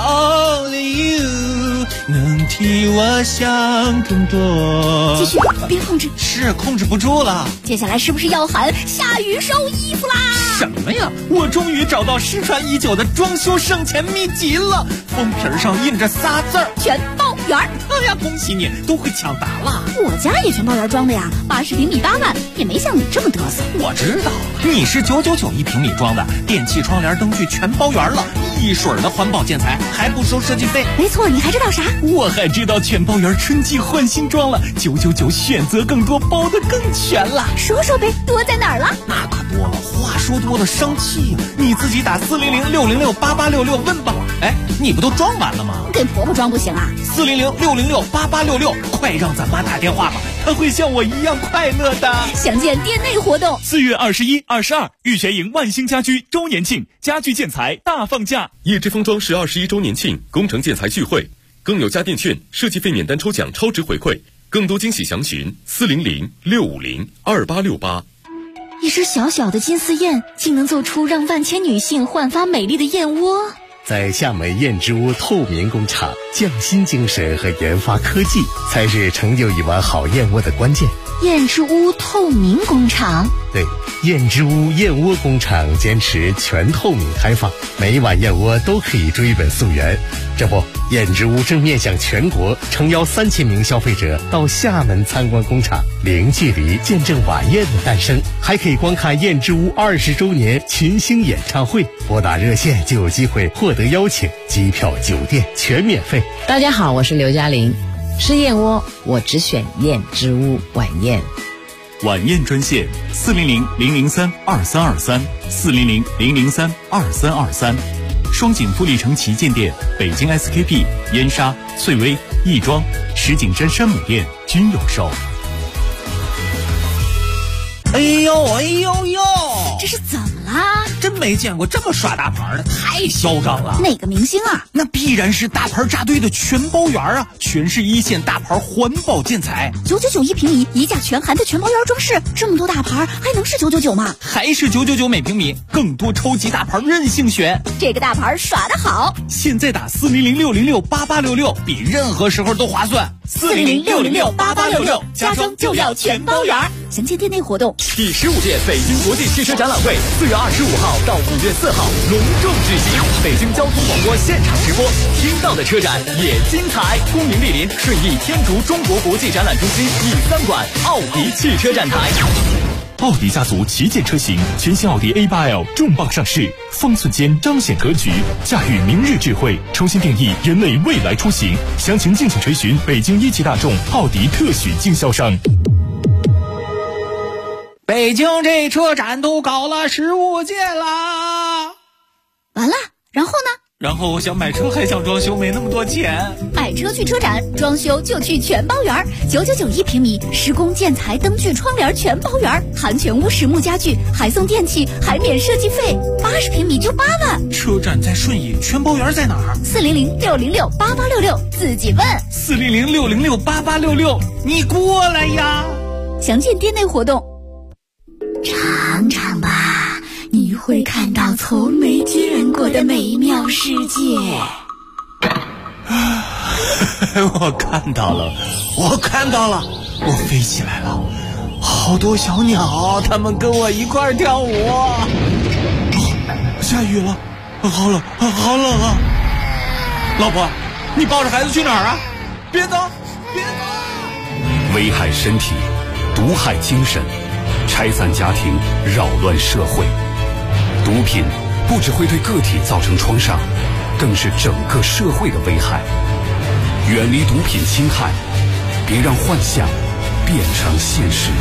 ，Only you 能替我想更多。 继续，别控制。 是控制不住了。 接下来是不是要喊下雨收衣服啦？ 什么呀？我终于找到失传已久的装修省钱秘籍了，封皮上印着仨字儿： 全包圆。 哎呀，恭喜你，都会抢答了。 我家也全包圆装的呀，80平米8万，也没像你这么嘚瑟。 我知道，你是999一平米装的，电器、窗帘、灯具全包圆了，一水儿的环保建材，还不收设计费。 没错，你还知道啥？ 我还知道全包圆春季换新装了，999选择更多，包得更全了。 说说呗，多在哪儿了？ 那可多了，话说多了生气呀。你自己打400-606-8866问吧。哎，你不都装完了吗？ 给婆婆装不行啊 ？400-606-8866，快让咱妈打电话吧，她会像我一样快乐的。 详见店内活动。 4月21、22，玉泉营万兴家居周年庆，家具建材大放价。 叶之峰装饰21周年庆工程建材聚会，更有家电券、设计费免单抽奖超值回馈，更多惊喜详询400-650-2868。 一只小小的金丝燕，竟能做出让万千女性焕发美丽的燕窝。 在厦门燕之屋透明工厂，匠心精神和研发科技才是成就一碗好燕窝的关键。 燕之屋透明工厂， 对，燕之屋燕窝工厂坚持全透明开放，每一碗燕窝都可以追本溯源。这不，燕之屋正面向全国，诚邀3000名消费者到厦门参观工厂，零距离见证晚宴的诞生，还可以观看燕之屋20周年群星演唱会。拨打热线就有机会获得邀请，机票、酒店全免费。 大家好，我是刘嘉玲。吃燕窝，我只选燕之屋晚宴。 晚宴专线400-003-2323，400-003-2323。双井富力城旗舰店、北京 SKP、燕莎、翠微、亦庄、石景山山姆店均有售。 哎呦哎呦呦， 这是怎么啦？ 真没见过这么耍大牌的，太嚣张了。 哪个明星啊？ 那必然是大牌扎堆的全包圆啊，全是一线大牌环保建材 ，999一平米，一价全含的全包圆装饰，这么多大牌还能是999吗？ 还是999每平米，更多超级大牌任性选。 这个大牌耍得好， 现在打400-606-8866，比任何时候都划算。 400-606-8866，家装就要全包圆。详见店内活动。 第15届北京国际汽车展览会4月25号到5月4号隆重举行，北京交通广播现场直播，听到的车展也精彩。恭迎莅临顺义天竺中国国际展览中心第3馆奥迪汽车展台。 奥迪家族旗舰车型，全新奥迪 A8L 重磅上市，方寸间彰显格局，驾驭明日智慧，重新定义人类未来出行。详情敬请垂询北京一汽大众奥迪特许经销商。 北京这车展都搞了15届啦！ 完了，然后呢？ 然后我想买车还想装修，没那么多钱。 买车去车展，装修就去全包园，999平米，施工建材灯具窗帘全包园，含全屋实木家具，还送电器，还免设计费，80平米就8万。 车展在顺义，全包园在哪儿 ？400-606-8866，自己问。 400-606-8866，你过来呀！ 详见店内活动。尝尝吧，你会看到从没见过的美妙世界。 我看到了，我飞起来了，好多小鸟，它们跟我一块儿跳舞。下雨了，好冷啊！老婆，你抱着孩子去哪儿啊？别走！ 危害身体，毒害精神，拆散家庭，扰乱社会。毒品不只会对个体造成创伤，更是整个社会的危害。远离毒品侵害，别让幻想变成现实。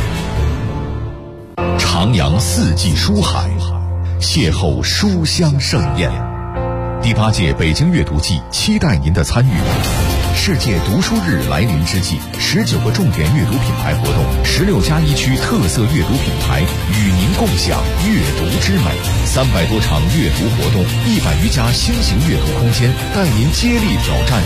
徜徉四季书海，邂逅书香盛宴。第8届北京阅读季期待您的参与。世界读书日来临之际，19个重点阅读品牌活动，16家一区特色阅读品牌与您共享阅读之美，300多场阅读活动，100余家新型阅读空间，带您接力挑战